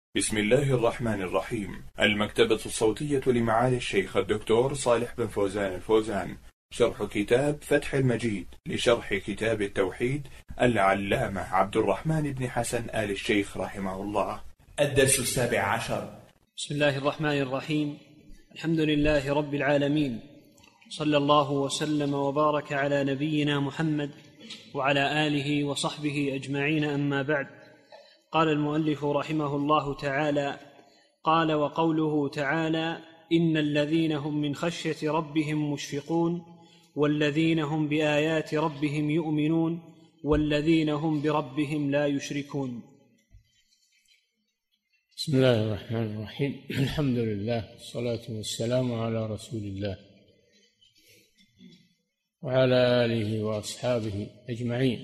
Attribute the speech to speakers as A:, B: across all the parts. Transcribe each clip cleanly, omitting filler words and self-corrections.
A: بسم الله الرحمن الرحيم. المكتبة الصوتية لمعالي الشيخ الدكتور صالح بن فوزان الفوزان، شرح كتاب فتح المجيد لشرح كتاب التوحيد العلامة عبد الرحمن بن حسن آل الشيخ رحمه الله. الدرس 17.
B: بسم الله الرحمن الرحيم. الحمد لله رب العالمين، صلى الله وسلم وبارك على نبينا محمد وعلى آله وصحبه أجمعين، أما بعد. قال المؤلف رحمه الله تعالى: قال: وقوله تعالى: إن الذين هم من خشية ربهم مشفقون والذين هم بآيات ربهم يؤمنون والذين هم بربهم لا يشركون.
C: بسم الله الرحمن الرحيم. الحمد لله والصلاة والسلام على رسول الله وعلى آله وأصحابه أجمعين.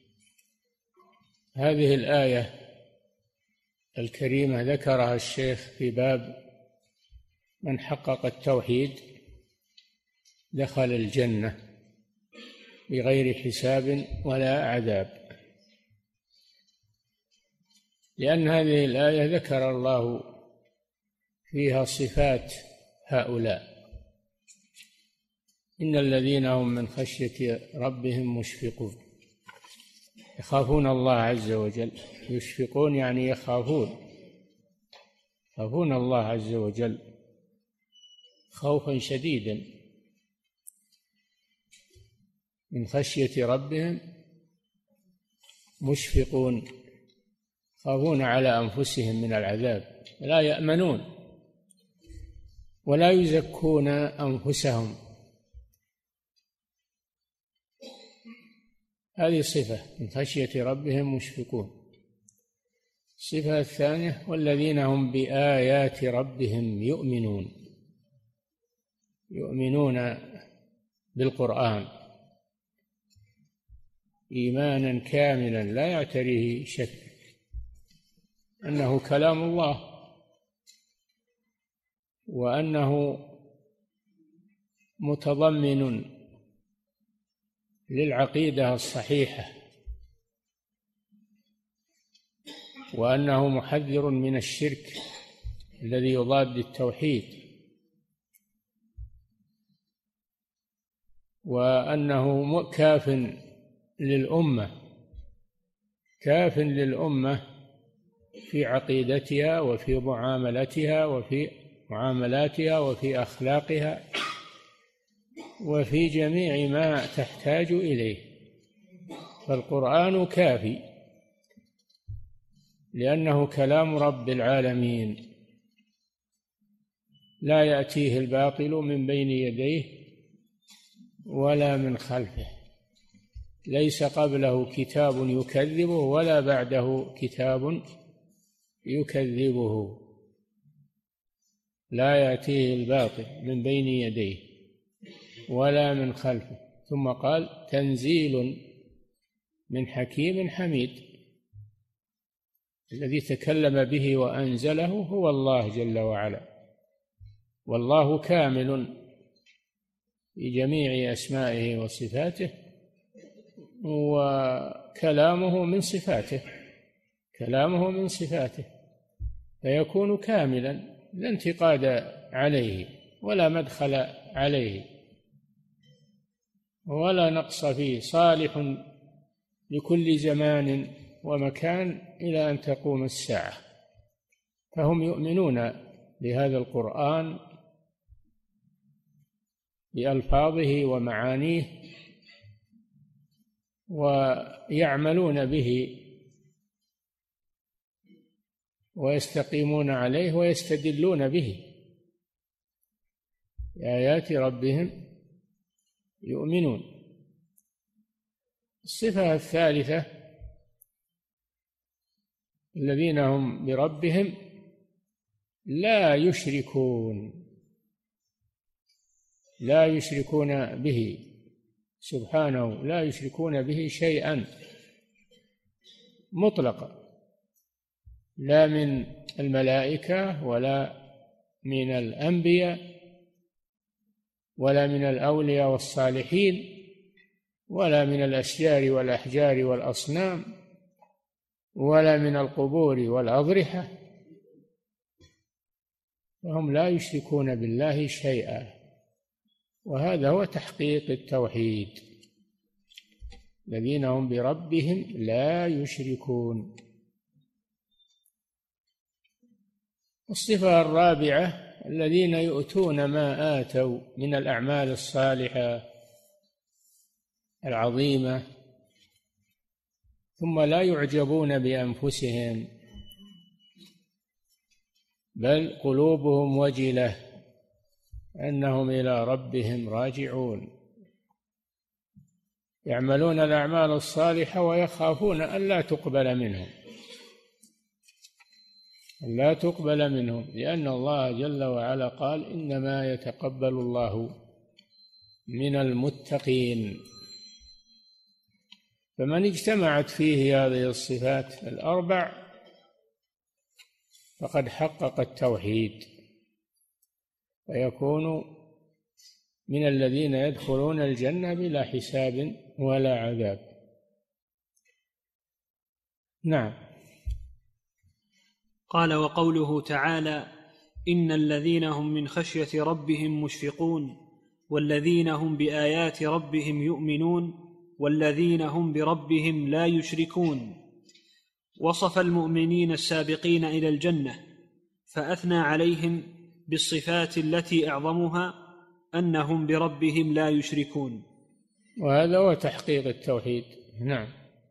C: هذه الآية الكريمة ذكرها الشيخ في باب من حقق التوحيد دخل الجنة بغير حساب ولا عذاب، لأن هذه الآية ذكر الله فيها صفات هؤلاء: إن الذين هم من خشية ربهم مشفقون، يخافون الله عز وجل. يشفقون يعني يخافون الله عز وجل خوفا شديدا. من خشية ربهم مشفقون، يخافون على أنفسهم من العذاب، لا يأمنون ولا يزكون أنفسهم. هذه صفة من خشية ربهم مشفقون. الصفة الثانية: والذين هم بآيات ربهم يؤمنون بالقرآن إيمانا كاملا لا يعتريه شك أنه كلام الله، وأنه متضمن للعقيدة الصحيحة، وأنه محذر من الشرك الذي يضاد التوحيد، وأنه كاف للأمة في عقيدتها وفي معاملاتها وفي أخلاقها وفي جميع ما تحتاج إليه. فالقرآن كافي لأنه كلام رب العالمين، لا يأتيه الباطل من بين يديه ولا من خلفه، ليس قبله كتاب يكذبه ولا بعده كتاب يكذبه، لا يأتيه الباطل من بين يديه ولا من خلفه. ثم قال: تنزيل من حكيم حميد. الذي تكلم به وأنزله هو الله جل وعلا، والله كامل في جميع أسمائه وصفاته، وكلامه من صفاته، فيكون كاملا لا انتقاد عليه ولا مدخل عليه ولا نقص فيه، صالح لكل زمان ومكان إلى أن تقوم الساعة. فهم يؤمنون بهذا القرآن بألفاظه ومعانيه، ويعملون به ويستقيمون عليه ويستدلون به. بآيات ربهم يؤمنون. الصفة الثالثة: الذين هم بربهم لا يشركون به سبحانه، لا يشركون به شيئا مطلقا، لا من الملائكة ولا من الأنبياء ولا من الأولياء والصالحين ولا من الأشجار والأحجار والأصنام ولا من القبور والأضرحة، وهم لا يشركون بالله شيئا، وهذا هو تحقيق التوحيد، الذين هم بربهم لا يشركون. الصفة الرابعة الذين يؤتون ما آتوا من الأعمال الصالحة العظيمة ثم لا يعجبون بأنفسهم، بل قلوبهم وجلة أنهم إلى ربهم راجعون، يعملون الأعمال الصالحة ويخافون ألا تقبل منهم، لأن الله جل وعلا قال: إنما يتقبل الله من المتقين. فمن اجتمعت فيه هذه الصفات الأربع فقد حقق التوحيد، ويكون من الذين يدخلون الجنة بلا حساب ولا عذاب. نعم.
B: قال: وقوله تعالى: إن الذين هم من خشية ربهم مشفقون والذين هم بآيات ربهم يؤمنون والذين هم بربهم لا يشركون. وصف المؤمنين السابقين إلى الجنة فأثنى عليهم بالصفات التي أعظمها أنهم بربهم لا يشركون،
C: وهذا هو تحقيق التوحيد. نعم.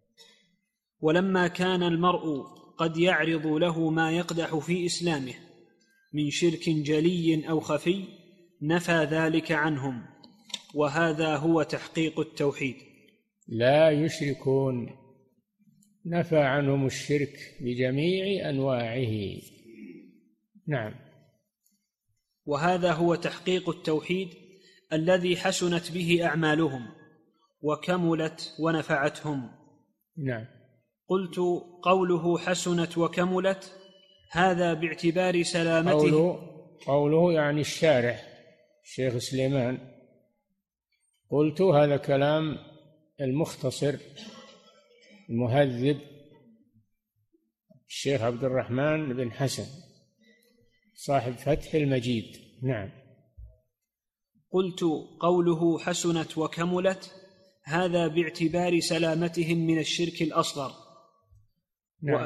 B: ولما كان المرء قد يعرض له ما يقدح في إسلامه من شرك جلي أو خفي نفى ذلك عنهم، وهذا هو تحقيق التوحيد.
C: لا يشركون، نفى عنهم الشرك بجميع أنواعه. نعم.
B: وهذا هو تحقيق التوحيد الذي حسنت به أعمالهم وكملت ونفعتهم.
C: نعم.
B: قلت: قوله حسنت وكملت هذا باعتبار سلامته.
C: قوله يعني الشارح الشيخ سليمان. قلت هذا كلام المختصر المهذب الشيخ عبد الرحمن بن حسن صاحب فتح المجيد. نعم.
B: قلت: قوله حسنت وكملت هذا باعتبار سلامتهم من الشرك الأصغر.
C: نعم.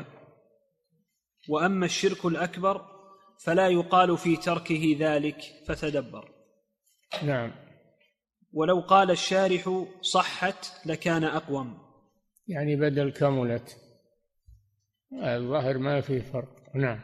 B: وأما الشرك الأكبر فلا يقال في تركه ذلك، فتدبر.
C: نعم.
B: ولو قال الشارح صحت لكان أقوم،
C: يعني بدل كملت، الظاهر ما في فرق. نعم.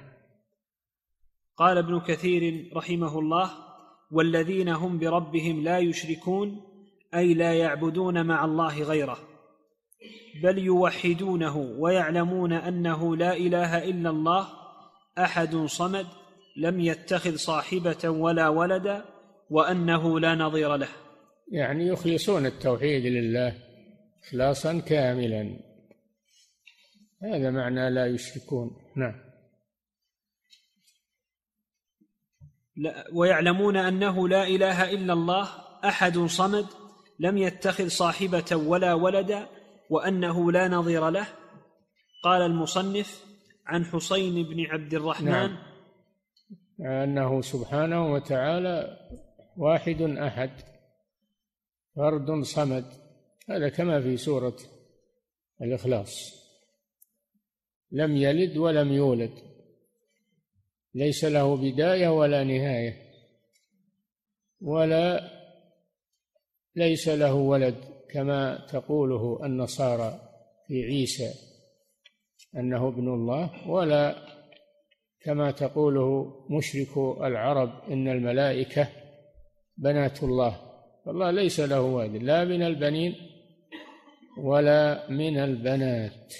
B: قال ابن كثير رحمه الله: والذين هم بربهم لا يشركون أي لا يعبدون مع الله غيره، بل يوحدونه ويعلمون أنه لا إله إلا الله أحد صمد لم يتخذ صاحبة ولا ولدا وأنه لا نظير له.
C: يعني يخلصون التوحيد لله إخلاصا كاملا، هذا معنى لا يشركون. نعم.
B: ويعلمون أنه لا إله إلا الله أحد صمد لم يتخذ صاحبة ولا ولدا وأنه لا نظير له. قال المصنف عن حسين بن عبد الرحمن:
C: نعم. أنه سبحانه وتعالى واحد أحد فرد صمد، هذا كما في سورة الإخلاص. لم يلد ولم يولد، ليس له بداية ولا نهاية، ولا ليس له ولد كما تقوله النصارى في عيسى أنه ابن الله، ولا كما تقوله مشركو العرب إن الملائكة بنات الله. فالله ليس له ولد لا من البنين ولا من البنات.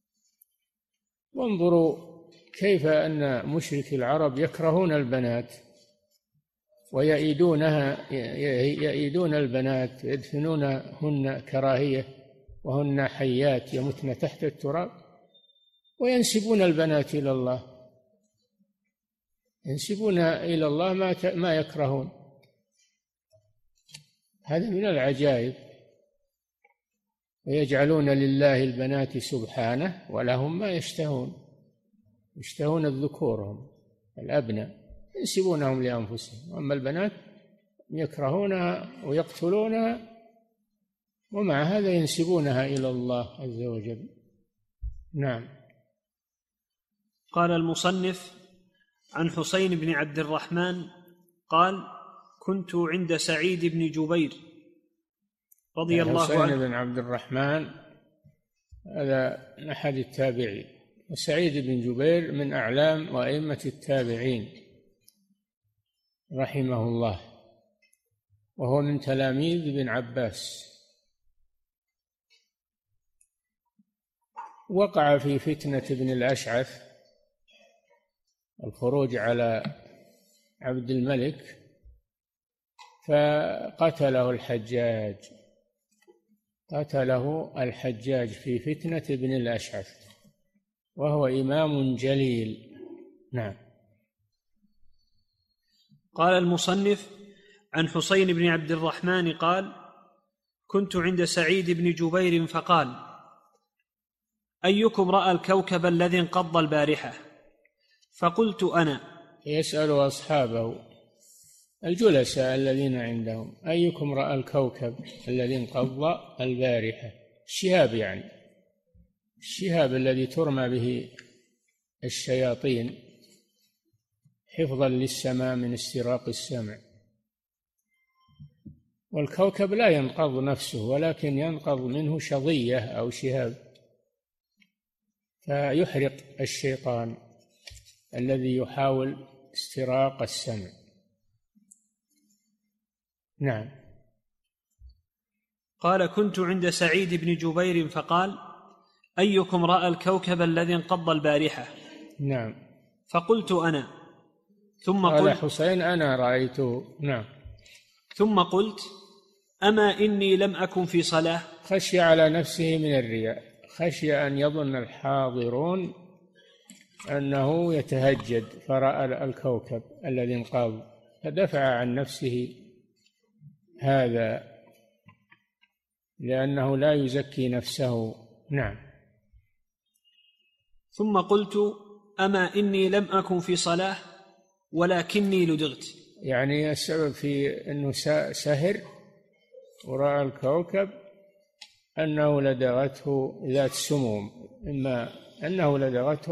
C: وانظروا كيف أن مشركي العرب يكرهون البنات ويئيدون البنات، يدفنونهن كراهية وهن حيات يمتن تحت التراب، وينسبون البنات إلى الله، ينسبون إلى الله ما يكرهون. هذا من العجائب. ويجعلون لله البنات سبحانه ولهم ما يشتهون، يشتهون الذكور هم الأبناء. ينسبونهم لأنفسهم، أما البنات يكرهونها ويقتلونها، ومع هذا ينسبونها إلى الله عز وجل. نعم.
B: قال المصنف: عن حسين بن عبد الرحمن قال: كنت عند سعيد بن جبير رضي الله عنه.
C: حسين بن عبد الرحمن هذا أحد التابعين، وسعيد بن جبير من أعلام وأئمة التابعين رحمه الله، وهو من تلاميذ ابن عباس. وقع في فتنة ابن الأشعث، الخروج على عبد الملك، فقتله الحجاج في فتنة ابن الأشعث، وهو إمام جليل. نعم.
B: قال المصنف: عن حسين بن عبد الرحمن قال: كنت عند سعيد بن جبير فقال: أيكم رأى الكوكب الذي انقض البارحة؟ فقلت: أنا.
C: يسأل أصحابه الجلساء الذين عندهم: أيكم رأى الكوكب الذي انقض البارحة؟ الشهاب، يعني الشهاب الذي ترمى به الشياطين حفظا للسماء من استراق السمع. والكوكب لا ينقض نفسه، ولكن ينقض منه شظية أو شهاب فيحرق الشيطان الذي يحاول استراق السمع. نعم.
B: قال: كنت عند سعيد بن جبير فقال: أيكم رأى الكوكب الذي انقض البارحة؟
C: نعم.
B: فقلت: أنا. ثم
C: قال
B: قلت:
C: حسين: أنا رأيته. نعم.
B: ثم قلت: أما إني لم أكن في صلاة.
C: خشي على نفسه من الرياء، خشي أن يظن الحاضرون أنه يتهجد فرأى الكوكب الذي انقض، فدفع عن نفسه هذا لأنه لا يزكي نفسه. نعم.
B: ثم قلت: أما إني لم أكن في صلاة ولكني لدغت.
C: يعني السبب في أنه سهر ورأى الكوكب أنه لدغته ذات سموم، إما أنه لدغته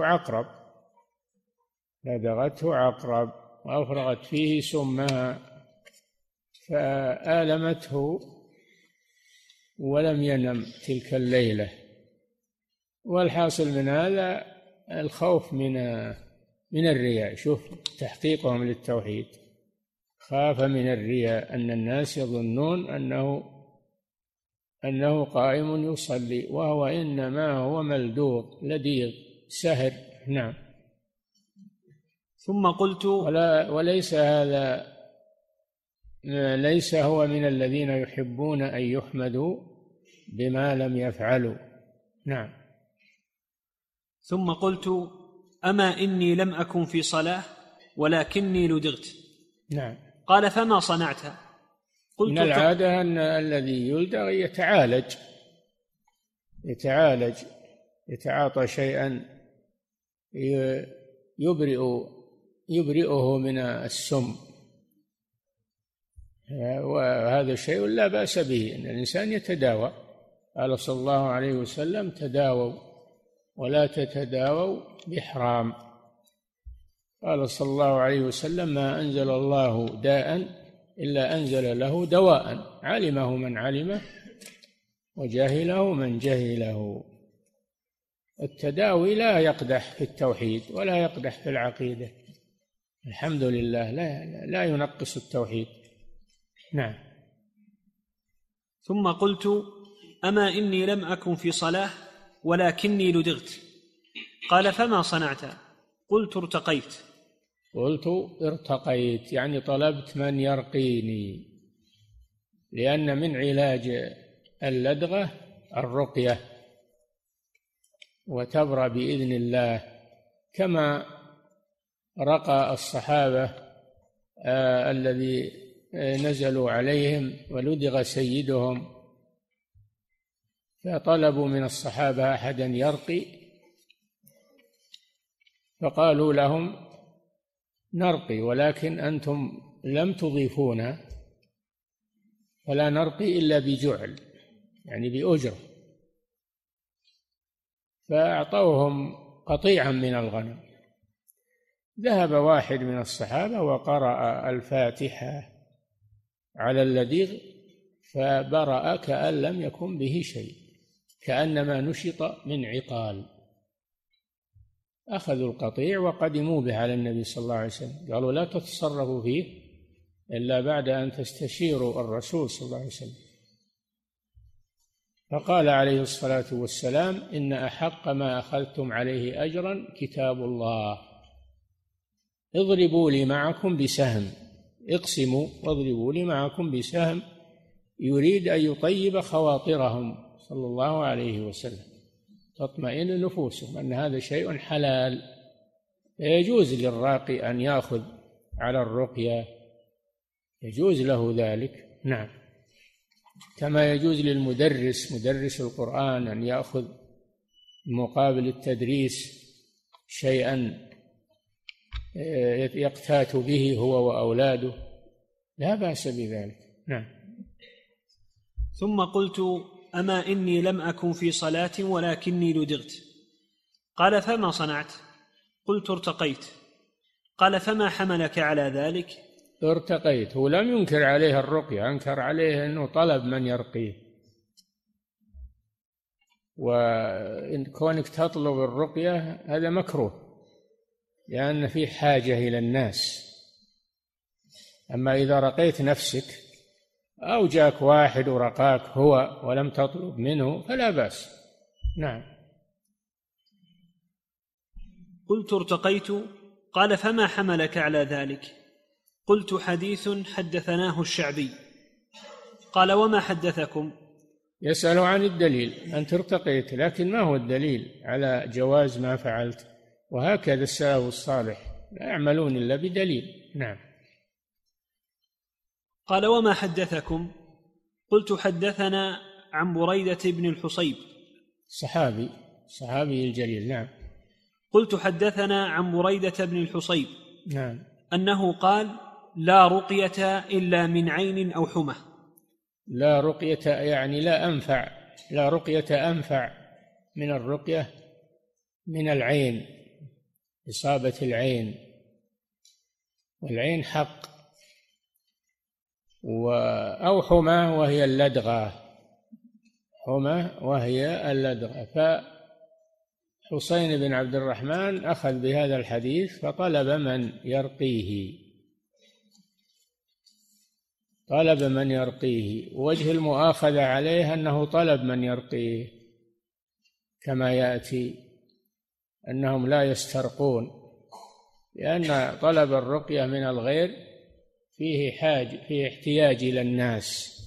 C: عقرب وأفرغت فيه سمها فآلمته ولم ينم تلك الليلة. والحاصل من هذا الخوف من الرياء. شوف تحقيقهم للتوحيد، خاف من الرياء، أن الناس يظنون أنه قائم يصلي وهو إنما هو ملدوغ لديغ سهر. نعم.
B: ثم قلت:
C: وليس هذا، ليس هو من الذين يحبون أن يحمدوا بما لم يفعلوا. نعم.
B: ثم قلت: أما إني لم أكن في صلاة ولكني لدغت.
C: نعم.
B: قال: فما صنعت؟ قلت:
C: من العادة أن الذي يلدغ يتعالج، يتعاطى شيئا يبرئه من السم، وهذا شيء لا بأس به أن الإنسان يتداوى. قال صلى الله عليه وسلم: تداووا ولا تتداووا بحرام. قال صلى الله عليه وسلم: ما أنزل الله داء إلا أنزل له دواء، علمه من علمه وجهله من جهله. التداوي لا يقدح في التوحيد ولا يقدح في العقيدة، الحمد لله، لا ينقص التوحيد. نعم.
B: ثم قلت: أما إني لم أكن في صلاة ولكني لدغت. قال: فما صنعت؟ قلت:
C: ارتقيت، يعني طلبت من يرقيني، لأن من علاج اللدغة الرقية، وتبرأ بإذن الله، كما رقى الصحابة الذي نزلوا عليهم ولدغ سيدهم، فطلبوا من الصحابة أحدا يرقي، فقالوا لهم: نرقي، ولكن أنتم لم تضيفونا، فلا نرقي إلا بجعل، يعني بأجرة. فأعطوهم قطيعا من الغنم. ذهب واحد من الصحابة وقرأ الفاتحة على اللذيذ فبرأ كأن لم يكن به شيء، كأنما نشط من عقال. أخذوا القطيع وقدموا به على النبي صلى الله عليه وسلم، قالوا لا تتصرفوا فيه إلا بعد أن تستشيروا الرسول صلى الله عليه وسلم. فقال عليه الصلاة والسلام: إن أحق ما أخذتم عليه أجرا كتاب الله، اضربوا لي معكم بسهم، اقسموا واضربوا لي معكم بسهم، يريد أن يطيب خواطرهم صلى الله عليه وسلم، تطمئن نفوسهم أن هذا شيء حلال. يجوز للراقي أن يأخذ على الرقية، يجوز له ذلك، نعم، كما يجوز للمدرس، مدرس القرآن، أن يأخذ مقابل التدريس شيئا يقتات به هو وأولاده، لا بأس بذلك، نعم.
B: ثم قلت: أما إني لم أكن في صلاة ولكني لدغت. قال: فما صنعت؟ قلت: ارتقيت. قال: فما حملك على ذلك؟
C: ارتقيت. هو لم ينكر عليه الرقية، أنكر عليه أنه طلب من يرقيه، وإن كونك تطلب الرقية هذا مكروه، لأن في حاجة إلى الناس. أما إذا رقيت نفسك أو جاك واحد ورقاك هو ولم تطلب منه فلا بأس، نعم.
B: قلت: ارتقيت. قال: فما حملك على ذلك؟ قلت: حديث حدثناه الشعبي. قال: وما حدثكم؟
C: يسأل عن الدليل، أنت ارتقيت، لكن ما هو الدليل على جواز ما فعلت؟ وهكذا السلف الصالح لا يعملون إلا بدليل، نعم.
B: قال: وما حدثكم؟ قلت: حدثنا عن بريدة بن الحصيب.
C: صحابي الجليل، نعم.
B: قلت: حدثنا عن بريدة بن الحصيب،
C: نعم،
B: أنه قال: لا رقية إلا من عين أو حمى.
C: لا رقية يعني لا رقية أنفع من الرقية من العين، إصابة العين، والعين حق، أو حمى وهي اللدغة، فحسين بن عبد الرحمن أخذ بهذا الحديث فطلب من يرقيه، وجه المؤاخذة عليه أنه طلب من يرقيه، كما يأتي أنهم لا يسترقون، لأن طلب الرقية من الغير فيه احتياج إلى الناس،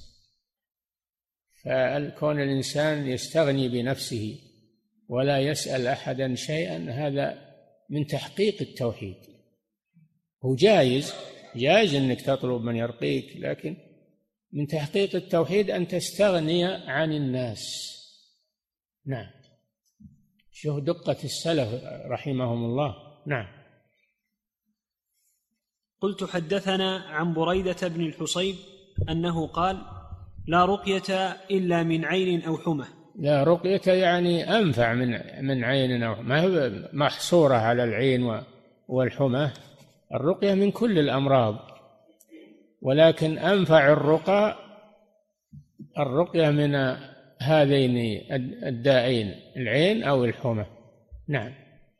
C: فكون الإنسان يستغني بنفسه ولا يسأل أحدا شيئا هذا من تحقيق التوحيد. هو جائز أنك تطلب من يرقيك، لكن من تحقيق التوحيد أن تستغني عن الناس، نعم. شوف دقة السلف رحمهم الله، نعم.
B: قلت: حدثنا عن بريدة بن الحصيب أنه قال: لا رقية إلا من عين أو حمى.
C: لا رقية يعني أنفع من عين أو حمى، ما هي محصورة على العين والحمى، الرقية من كل الأمراض، ولكن أنفع الرقية من هذين الدائين، العين أو الحمى، نعم.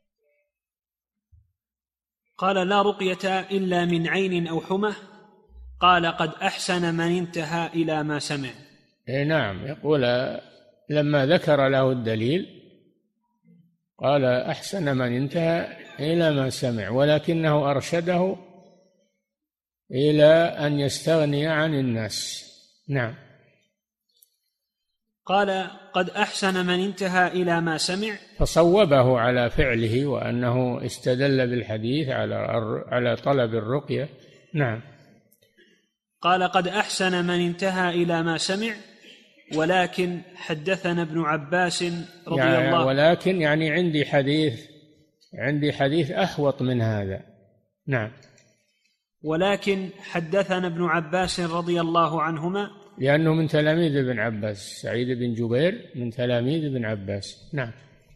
B: قال: لا رقية إلا من عين أو حمى. قال: قد أحسن من انتهى إلى ما سمع.
C: نعم، يقول لما ذكر له الدليل قال: أحسن من انتهى إلى ما سمع، ولكنه أرشده إلى أن يستغني عن الناس، نعم.
B: قال: قد أحسن من انتهى إلى ما سمع،
C: فصوبه على فعله، وأنه استدل بالحديث على طلب الرقية، نعم.
B: قال: قد أحسن من انتهى إلى ما سمع، ولكن حدثنا ابن عباس رضي الله.
C: ولكن يعني عندي حديث أحوط من هذا، نعم.
B: ولكن حدثنا ابن عباس رضي الله عنهما،
C: لأنه من تلاميذ ابن عباس، سعيد بن جبير من تلاميذ ابن عباس. نعم.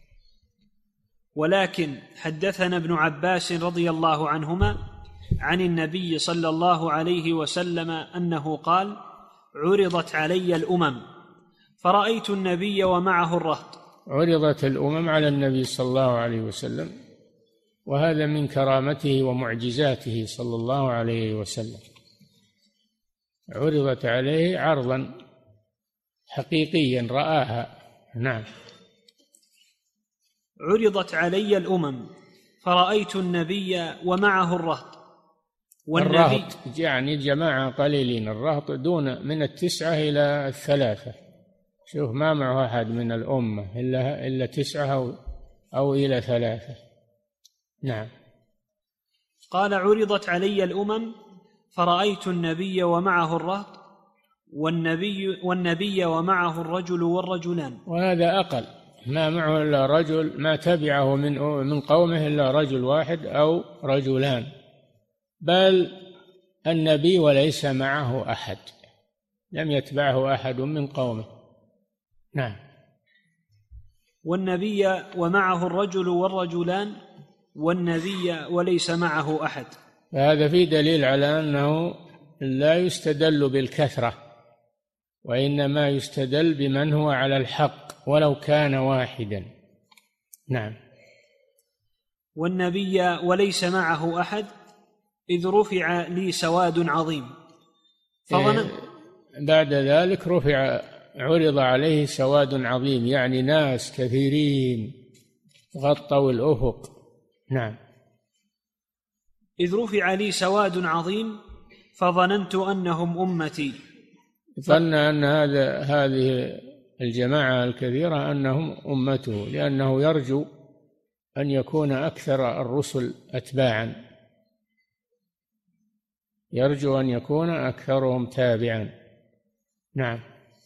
B: ولكن حدثنا ابن عباس رضي الله عنهما عن النبي صلى الله عليه وسلم أنه قال: عرضت علي الأمم فرأيت النبي ومعه الرهط.
C: عرضت الأمم على النبي صلى الله عليه وسلم، وهذا من كرامته ومعجزاته صلى الله عليه وسلم. عرضت عليه عرضا حقيقيا رآها. نعم.
B: عرضت علي الأمم فرأيت النبي ومعه الرهط.
C: الرهط يعني جماعة قليلين، الرهط دون من 9 إلى 3. شوف، ما معه أحد من الأمة إلا 9 أو إلى 3. نعم.
B: قال: عرضت علي الأمم فرأيت النبي ومعه الرهط والنبي ومعه الرجل والرجلان.
C: وهذا أقل، ما معه إلا رجل، ما تبعه من قومه إلا رجل واحد أو رجلان، بل النبي وليس معه أحد، لم يتبعه أحد من قومه. نعم.
B: والنبي ومعه الرجل والرجلان والنبي وليس معه أحد.
C: فهذا فيه دليل على أنه لا يستدل بالكثرة، وإنما يستدل بمن هو على الحق ولو كان واحدا. نعم.
B: والنبي وليس معه أحد إذ رفع لي سواد عظيم
C: بعد ذلك عرض عليه سواد عظيم، يعني ناس كثيرين غطوا الأفق. نعم.
B: إذ رفع لي سواد عظيم فظننت أنهم أمتي.
C: ظن أن هذه الجماعة الكثيرة أنهم أمته، لأنه يرجو أن يكون أكثر الرسل أتباعا، يرجو أن يكون أكثرهم تابعا. نعم.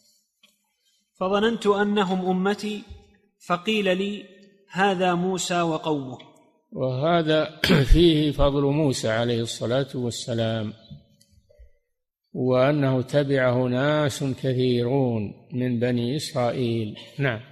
B: فظننت أنهم أمتي فقيل لي: هذا موسى وقومه.
C: وهذا فيه فضل موسى عليه الصلاة والسلام، وأنه تبعه ناس كثيرون من بني إسرائيل. نعم.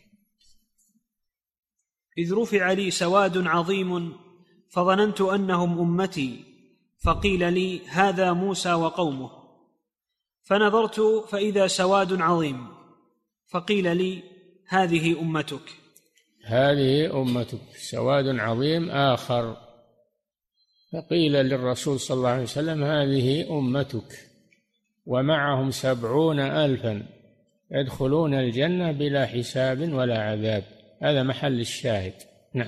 B: إذ رفع لي سواد عظيم فظننت أنهم أمتي فقيل لي: هذا موسى وقومه. فنظرت فإذا سواد عظيم فقيل لي: هذه أمتك.
C: هذه أمتك. سواد عظيم آخر، فقيل للرسول صلى الله عليه وسلم: هذه أمتك ومعهم 70,000 يدخلون الجنة بلا حساب ولا عذاب. هذا محل الشاهد. نعم.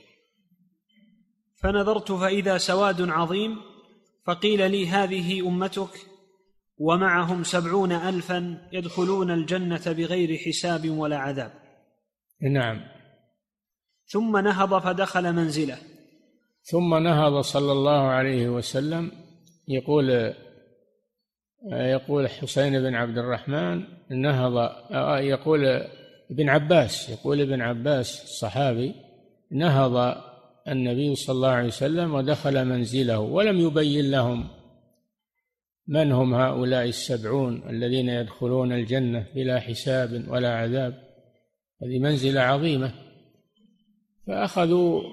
B: فنظرت فإذا سواد عظيم فقيل لي: هذه أمتك ومعهم 70,000 يدخلون الجنة بغير حساب ولا عذاب.
C: نعم.
B: ثم نهض فدخل منزله.
C: ثم نهض صلى الله عليه وسلم، يقول حسين بن عبد الرحمن نهض، يقول ابن عباس الصحابي: نهض النبي صلى الله عليه وسلم ودخل منزله ولم يبين لهم من هم هؤلاء 70 الذين يدخلون الجنة بلا حساب ولا عذاب. هذه منزلة عظيمة. فأخذوا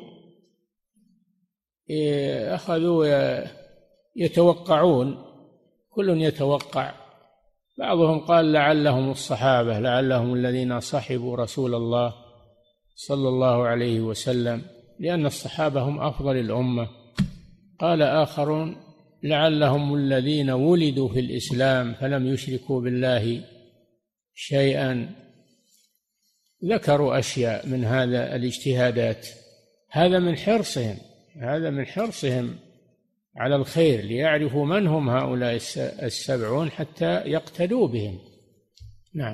C: يتوقعون، كل يتوقع. بعضهم قال لعلهم الصحابة، لعلهم الذين صحبوا رسول الله صلى الله عليه وسلم، لأن الصحابة هم أفضل الأمة. قال آخرون لعلهم الذين ولدوا في الإسلام فلم يشركوا بالله شيئا. ذكروا أشياء من هذا الاجتهادات. هذا من حرصهم على الخير، ليعرفوا من هم هؤلاء 70 حتى يقتدوا بهم. نعم.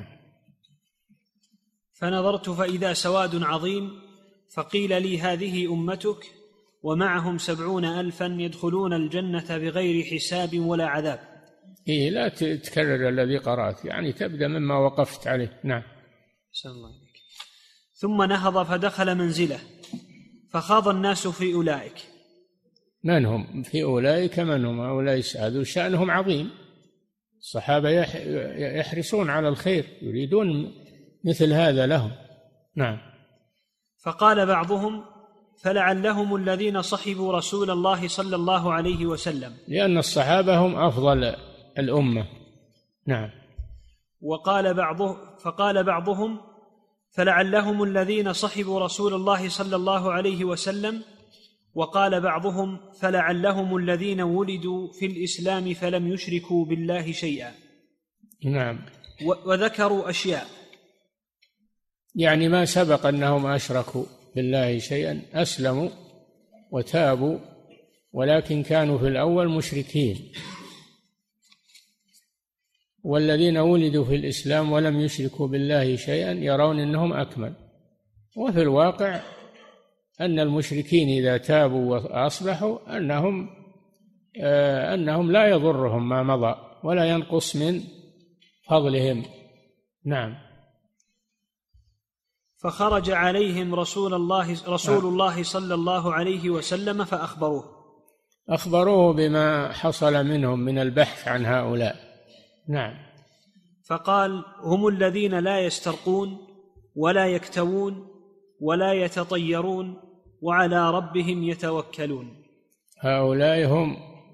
B: فنظرت فإذا سواد عظيم فقيل لي: هذه أمتك ومعهم 70,000 يدخلون الجنة بغير حساب ولا عذاب.
C: لا تكرر الذي قرأت، يعني تبدأ مما وقفت عليه. نعم.
B: أحسن الله عليك. ثم نهض فدخل منزله فخاض الناس في أولئك.
C: من هم في أولئك؟ من هم هؤلاء السعادة؟ شأنهم عظيم. الصحابة يحرصون على الخير، يريدون مثل هذا لهم. نعم.
B: فقال بعضهم: فلعلهم الذين صحبوا رسول الله صلى الله عليه وسلم،
C: لأن الصحابة هم أفضل الأمة. نعم.
B: فقال بعضهم: فلعلهم الذين صحبوا رسول الله صلى الله عليه وسلم. وقال بعضهم: فلعلهم الذين ولدوا في الإسلام فلم يشركوا بالله شيئا.
C: نعم.
B: وذكروا أشياء،
C: يعني ما سبق أنهم أشركوا بالله شيئا، أسلموا وتابوا، ولكن كانوا في الأول مشركين. والذين ولدوا في الإسلام ولم يشركوا بالله شيئا يرون أنهم أكمل. وفي الواقع أن المشركين إذا تابوا وأصلحوا أنهم لا يضرهم ما مضى ولا ينقص من فضلهم. نعم.
B: فخرج عليهم رسول الله صلى الله عليه وسلم
C: أخبروه بما حصل منهم من البحث عن هؤلاء. نعم.
B: فقال: هم الذين لا يسترقون ولا يكتوون ولا يتطيرون وعلى ربهم يتوكلون.
C: هؤلاء هم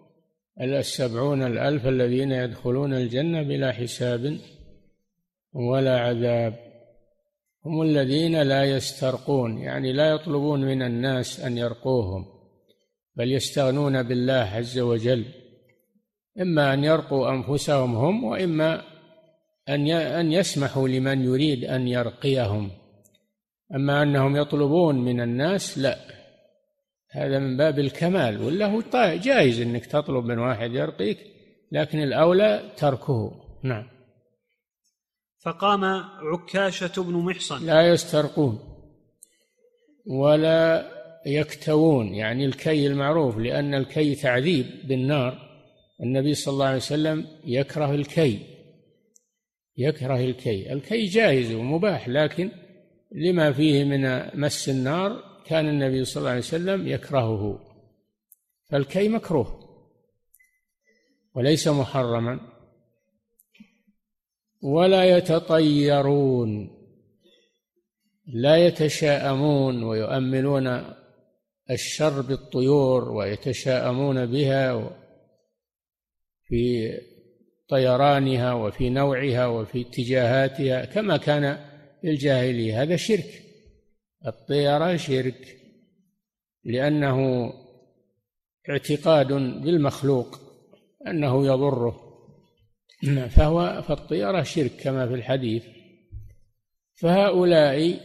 C: 70,000 الذين يدخلون الجنة بلا حساب ولا عذاب. هم الذين لا يسترقون، يعني لا يطلبون من الناس أن يرقوهم، بل يستغنون بالله عز وجل، إما أن يرقوا أنفسهم هم، وإما أن يسمحوا لمن يريد أن يرقيهم. أما أنهم يطلبون من الناس لا، هذا من باب الكمال، ولا هو جائز أنك تطلب من واحد يرقيك، لكن الأولى تركه. نعم.
B: فقام عكاشة بن محصن.
C: لا يسترقون ولا يكتوون، يعني الكي المعروف، لأن الكي تعذيب بالنار. النبي صلى الله عليه وسلم يكره الكي. الكي جائز ومباح، لكن لما فيه من مس النار كان النبي صلى الله عليه وسلم يكرهه. فالكي مكروه وليس محرما. ولا يتطيرون، لا يتشاءمون ويؤملون الشر بالطيور ويتشاءمون بها في طيرانها وفي نوعها وفي اتجاهاتها كما كان في الجاهلية. هذا شرك، الطيرة شرك، لأنه اعتقاد بالمخلوق أنه يضره، فالطيرة شرك كما في الحديث. فهؤلاء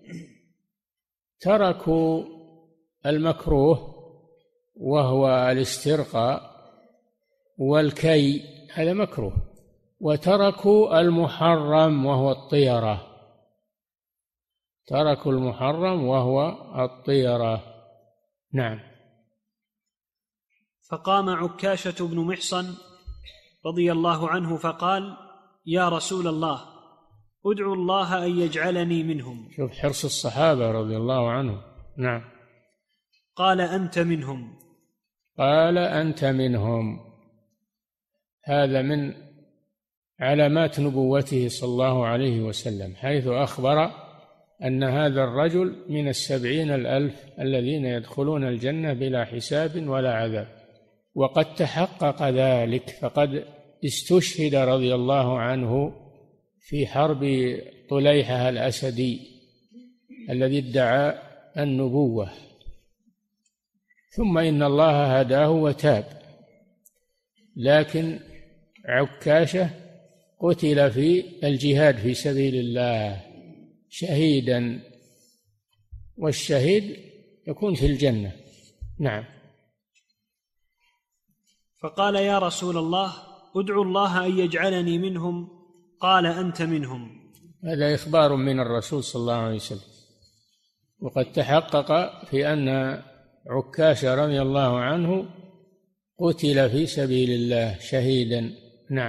C: تركوا المكروه وهو الاسترقاء والكي، هذا مكروه، وتركوا المحرم وهو الطيرة. تركوا المحرم وهو الطيرة. نعم.
B: فقام عكاشة بن محصن رضي الله عنه فقال: يا رسول الله، ادعو الله أن يجعلني منهم.
C: شوف حرص الصحابة رضي الله عنهم. نعم.
B: قال: أنت منهم.
C: قال: أنت منهم. هذا من علامات نبوته صلى الله عليه وسلم، حيث أخبر أن هذا الرجل من 70,000 الذين يدخلون الجنة بلا حساب ولا عذاب، وقد تحقق ذلك، فقد استشهد رضي الله عنه في حرب طليحة الأسدي الذي ادعى النبوة، ثم إن الله هداه وتاب. لكن عكاشة قتل في الجهاد في سبيل الله شهيدا، والشهيد يكون في الجنة. نعم.
B: فقال: يا رسول الله، ادعو الله أن يجعلني منهم. قال: أنت منهم.
C: هذا إخبار من الرسول صلى الله عليه وسلم، وقد تحقق في أن عكاشة رضي الله عنه قتل في سبيل الله شهيدا. نعم.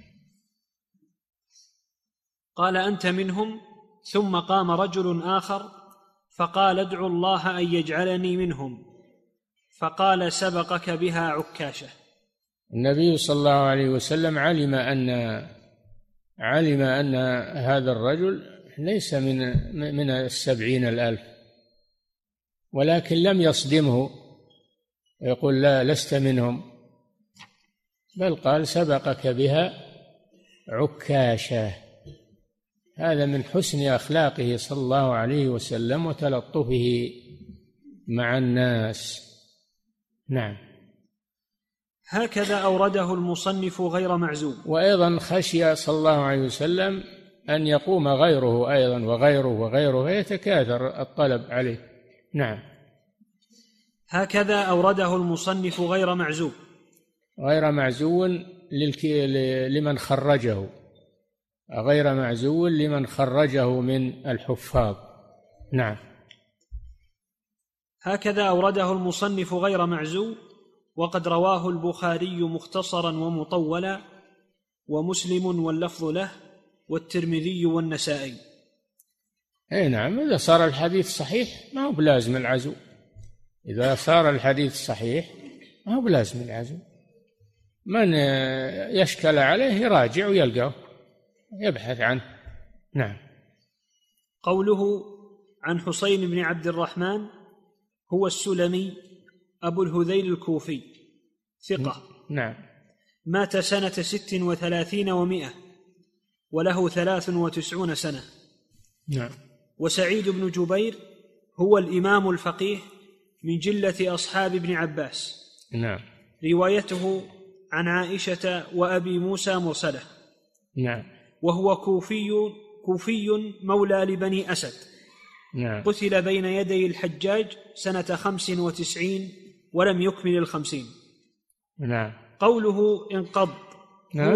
B: قال: أنت منهم. ثم قام رجل آخر فقال: ادعو الله أن يجعلني منهم. فقال سبقك بها عكاشة.
C: النبي صلى الله عليه وسلم علم أن هذا الرجل ليس من 70,000، ولكن لم يصدمه يقول لا لست منهم، بل قال سبقك بها عكاشة. هذا من حسن أخلاقه صلى الله عليه وسلم وتلطفه مع الناس. نعم.
B: هكذا أورده المصنف غير معزوم.
C: وأيضا خشي صلى الله عليه وسلم أن يقوم غيره أيضا وغيره فيتكاثر الطلب عليه. نعم.
B: هكذا أورده المصنف غير معزوم،
C: غير معزول لمن خرجه، غير معزول لمن خرجه من الحفاظ. نعم.
B: هكذا أورده المصنف غير معزول، وقد رواه البخاري مختصرا ومطولا، ومسلم واللفظ له، والترمذي والنسائي.
C: اي نعم. إذا صار الحديث صحيح ما هو بلازم العزو، إذا صار الحديث صحيح ما هو بلازم العزو. من يشكل عليه يراجع ويلقاه يبحث عنه. نعم.
B: قوله عن حسين بن عبد الرحمن هو السلمي أبو الهذيل الكوفي ثقة.
C: نعم.
B: مات سنة 36 و100 وله 93 سنة.
C: نعم.
B: وسعيد بن جبير هو الإمام الفقيه من جلة أصحاب ابن عباس.
C: نعم.
B: روايته عن عائشة وأبي موسى مرسلة.
C: نعم.
B: وهو كوفي مولى لبني أسد.
C: نعم.
B: قتل بين يدي الحجاج سنة 95 ولم يكمل 50.
C: نعم.
B: قوله انقض
C: نعم.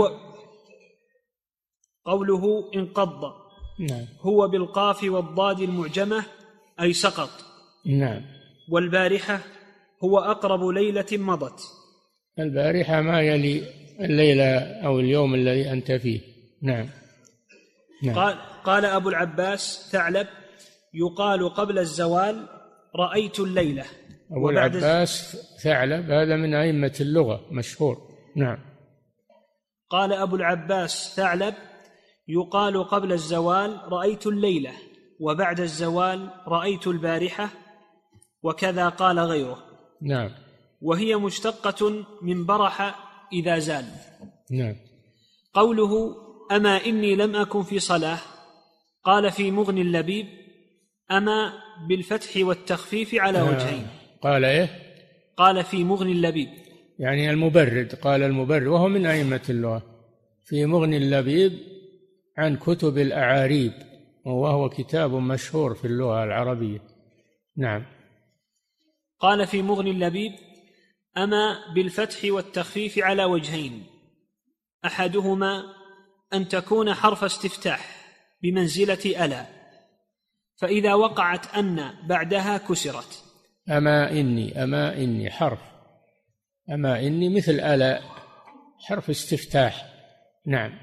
B: قوله انقض
C: نعم.
B: هو بالقاف والضاد المعجمة أي سقط.
C: نعم.
B: والبارحة هو أقرب ليلة مضت.
C: البارحة ما يلي الليلة أو اليوم الذي أنت فيه. نعم.
B: نعم. قال أبو العباس ثعلب يقال قبل الزوال رأيت الليلة.
C: أبو العباس ثعلب هذا من أئمة اللغة مشهور. نعم.
B: قال أبو العباس ثعلب يقال قبل الزوال رأيت الليلة، وبعد الزوال رأيت البارحة، وكذا قال غيره.
C: نعم.
B: وهي مشتقة من برح إذا زال.
C: نعم.
B: قوله أما إني لم أكن في صلاة، قال في مغني اللبيب أما بالفتح والتخفيف على وجهين.
C: قال إيه؟
B: قال في مغني اللبيب
C: يعني المبرد، قال المبرد وهو من أئمة اللغة، في مغني اللبيب عن كتب الأعاريب، وهو كتاب مشهور في اللغة العربية. نعم.
B: قال في مغني اللبيب أما بالفتح والتخفيف على وجهين، أحدهما أن تكون حرف استفتاح بمنزلة ألا، فإذا وقعت أن بعدها كسرت.
C: أما إني حرف، أما إني مثل ألا حرف استفتاح. نعم.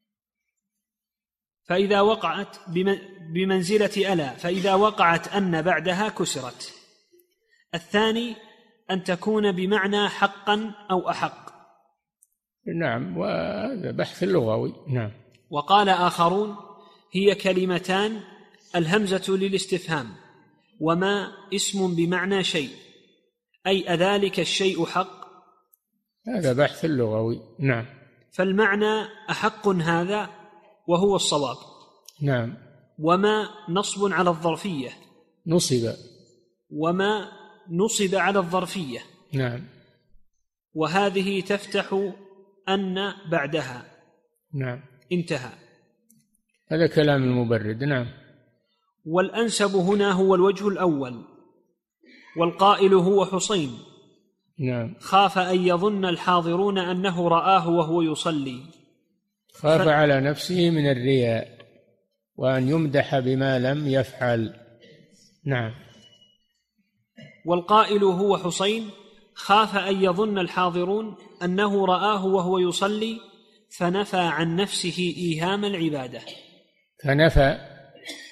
B: فإذا وقعت بمنزلة ألا، فإذا وقعت أن بعدها كسرت. الثاني أن تكون بمعنى حقا أو أحق.
C: نعم. وهذا بحث لغوي. نعم.
B: وقال آخرون هي كلمتان الهمزة للاستفهام، وما اسم بمعنى شيء، أي أذلك الشيء حق.
C: هذا بحث لغوي. نعم.
B: فالمعنى أحق هذا وهو الصواب.
C: نعم.
B: وما نصب على الظرفية،
C: نصب،
B: وما نصب على الظرفية.
C: نعم.
B: وهذه تفتح أن بعدها.
C: نعم.
B: انتهى.
C: هذا كلام المبرد. نعم.
B: والأنسب هنا هو الوجه الأول، والقائل هو حسين.
C: نعم.
B: خاف أن يظن الحاضرون أنه رآه وهو يصلي،
C: خاف على نفسه من الرياء وأن يمدح بما لم يفعل. نعم.
B: والقائل هو حسين خاف أن يظن الحاضرون أنه رآه وهو يصلي، فنفى عن نفسه إيهام العبادة.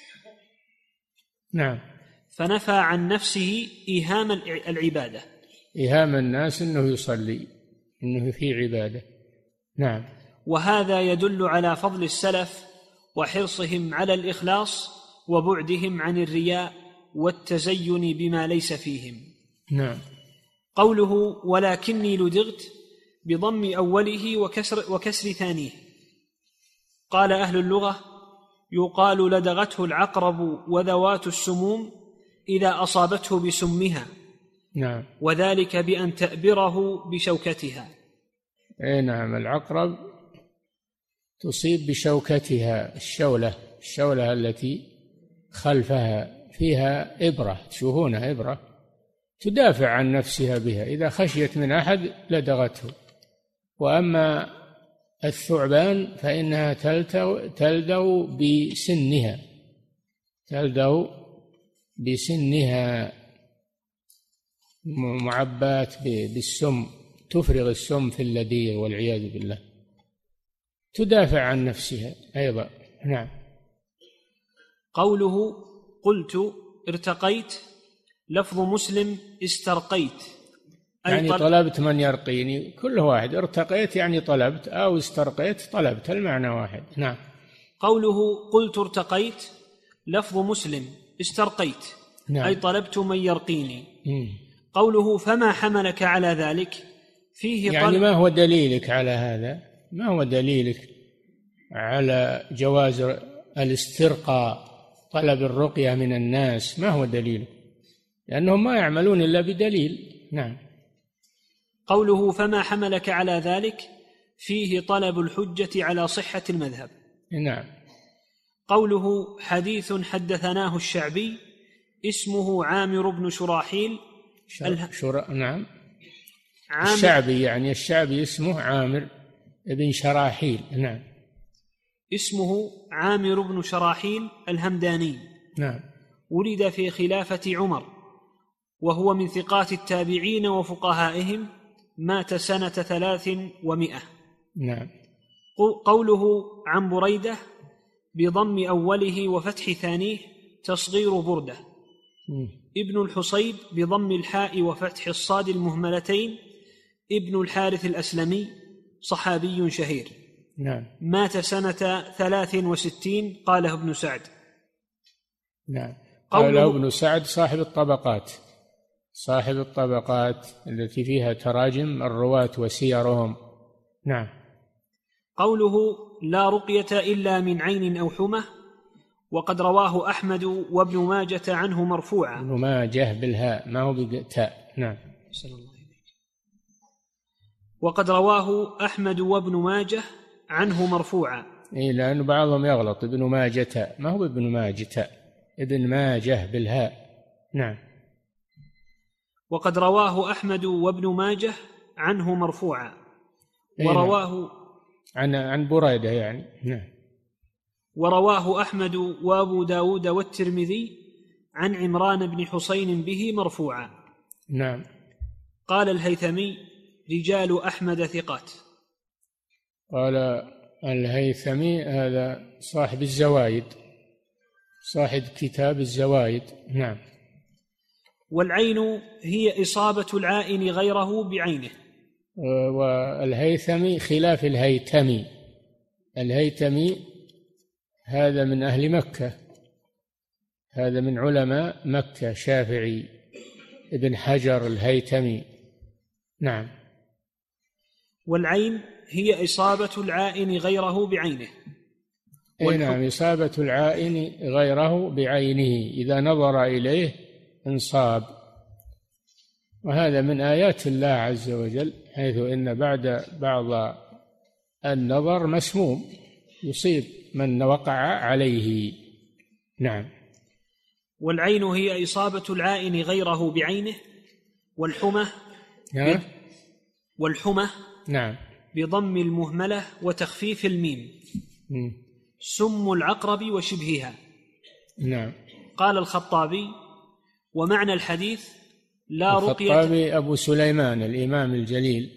C: نعم.
B: فنفى عن نفسه إيهام العبادة،
C: إيهام الناس أنه يصلي، أنه في عبادة. نعم.
B: وهذا يدل على فضل السلف وحرصهم على الإخلاص وبعدهم عن الرياء والتزين بما ليس فيهم.
C: نعم.
B: قوله ولكني لدغت بضم أوله وكسر ثانيه. قال أهل اللغة يقال لدغته العقرب وذوات السموم إذا أصابته بسمها.
C: نعم.
B: وذلك بأن تأبره بشوكتها.
C: أي نعم، العقرب تصيب بشوكتها، الشولة التي خلفها فيها إبرة، تشوفونها إبرة، تدافع عن نفسها بها إذا خشيت من أحد لدغته. وأما الثعبان فإنها تلدغ بسنها معبات بالسم، تفرغ السم في اللديغ والعياذ بالله، تدافع عن نفسها أيضا. نعم.
B: قوله قلت ارتقيت لفظ مسلم استرقيت،
C: يعني طلبت من يرقيني، كل واحد ارتقيت يعني طلبت، أو استرقيت طلبت، المعنى واحد. نعم.
B: قوله قلت ارتقيت لفظ مسلم استرقيت،
C: نعم.
B: أي طلبت من يرقيني. قوله فما حملك على ذلك فيه
C: يعني ما هو دليلك على هذا؟ ما هو دليلك على جواز الاسترقاء، طلب الرقية من الناس؟ ما هو دليلك؟ لأنهم ما يعملون إلا بدليل. نعم.
B: قوله فما حملك على ذلك فيه طلب الحجة على صحة المذهب.
C: نعم.
B: قوله حديث حدثناه الشعبي اسمه عامر بن شراحيل.
C: نعم. الشعبي يعني الشعبي اسمه عامر بن شراحيل. نعم.
B: اسمه عامر بن شراحيل الهمداني.
C: نعم.
B: ولد في خلافة عمر، وهو من ثقات التابعين وفقهائهم، مات سنة 300.
C: نعم.
B: قوله عن بريدة بضم أوله وفتح ثانيه تصغير بردة. ابن الحصيب بضم الحاء وفتح الصاد المهملتين، ابن الحارث الأسلمي، صحابي شهير.
C: نعم.
B: مات سنة 63. قاله ابن سعد.
C: نعم. قاله ابن سعد صاحب الطبقات التي فيها تراجم الرواة وسيرهم. نعم.
B: قوله لا رقية إلا من عين أو حمى، وقد رواه أحمد وابن ماجة عنه مرفوعا.
C: ابن ماجه بالهاء ما هو بالتاء. نعم.
B: وقد رواه أحمد وابن ماجه عنه مرفوعا.
C: إيه، لأن بعضهم يغلط، ابن ماجة ما هو ابن ماجة، ابن ماجه بالهاء. نعم.
B: وقد رواه أحمد وابن ماجه عنه مرفوعا. ورواه
C: عن بريدة يعني. نعم.
B: ورواه أحمد وأبو داود والترمذي عن عمران بن حسين به مرفوعا.
C: نعم.
B: قال الهيثمي رجال أحمد ثقات.
C: قال الهيثمي هذا صاحب الزوايد، صاحب كتاب الزوايد. نعم.
B: والعين هي إصابة العائن غيره بعينه.
C: والهيثمي خلاف الهيتمي. الهيتمي هذا من أهل مكة، هذا من علماء مكة، شافعي، ابن حجر الهيتمي. نعم.
B: والعين هي إصابة العائن غيره بعينه.
C: نعم، إصابة العائن غيره بعينه، إذا نظر إليه انصاب. وهذا من آيات الله عز وجل، حيث إن بعض النظر مسموم يصيب من وقع عليه. نعم.
B: والعين هي إصابة العائن غيره بعينه. والحمى
C: نعم
B: بضم المهملة وتخفيف الميم. سم العقرب وشبهها.
C: نعم.
B: قال الخطابي ومعنى الحديث لا رقية.
C: الخطابي أبو سليمان الإمام الجليل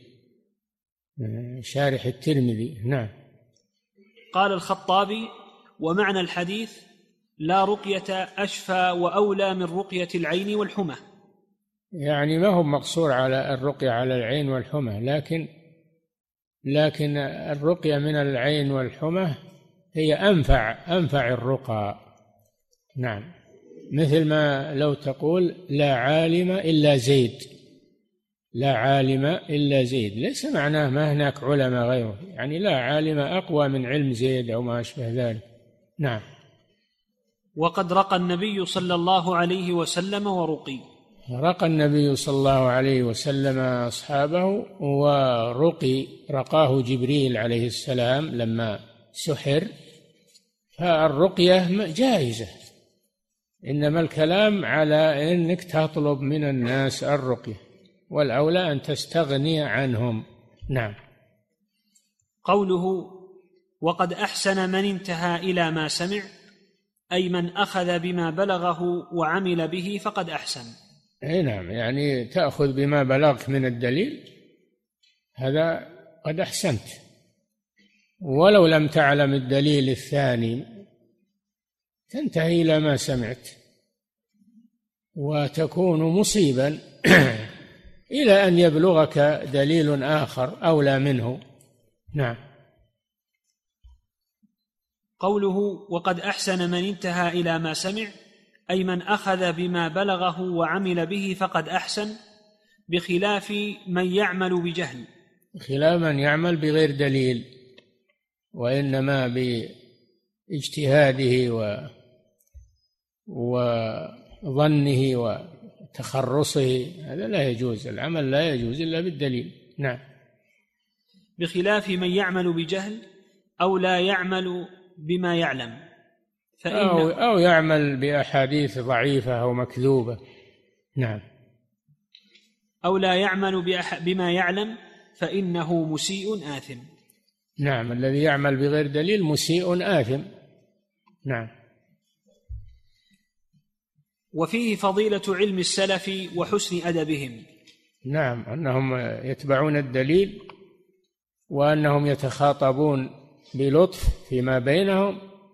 C: شارح الترمذي. نعم.
B: قال الخطابي ومعنى الحديث لا رقية أشفى وأولى من رقية العين والحمى.
C: يعني ما هو مقصور على الرقية على العين والحمى، لكن الرقية من العين والحمى هي أنفع الرقى. نعم، مثل ما لو تقول لا عالم إلا زيد، لا عالم إلا زيد، ليس معناه ما هناك علماء غيره، يعني لا عالم أقوى من علم زيد أو ما أشبه ذلك. نعم.
B: وقد رقى النبي صلى الله عليه وسلم ورقي.
C: رقى النبي صلى الله عليه وسلم أصحابه رقاه جبريل عليه السلام لما سحر، فالرقية جائزة، إنما الكلام على أنك تطلب من الناس الرقية، والأولى أن تستغني عنهم. نعم.
B: قوله وقد أحسن من انتهى إلى ما سمع، أي من أخذ بما بلغه وعمل به فقد أحسن.
C: أي نعم، يعني تأخذ بما بلغت من الدليل، هذا قد أحسنت، ولو لم تعلم الدليل الثاني تنتهي إلى ما سمعت وتكون مصيبا إلى أن يبلغك دليل آخر أولى منه. نعم.
B: قوله وقد أحسن من انتهى إلى ما سمع، أي من أخذ بما بلغه وعمل به فقد أحسن، بخلاف من يعمل بجهل.
C: خلاف من يعمل بغير دليل، وإنما باجتهاده وظنه وتخرصه، هذا لا يجوز، العمل لا يجوز إلا بالدليل. نعم.
B: بخلاف من يعمل بجهل أو لا يعمل بما يعلم،
C: أو يعمل بأحاديث ضعيفة أو مكذوبة. نعم.
B: أو لا يعمل بما يعلم فإنه مسيء آثم.
C: نعم، الذي يعمل بغير دليل مسيء آثم. نعم.
B: وفيه فضيلة علم السلف وحسن أدبهم.
C: نعم، أنهم يتبعون الدليل، وأنهم يتخاطبون بلطف فيما بينهم،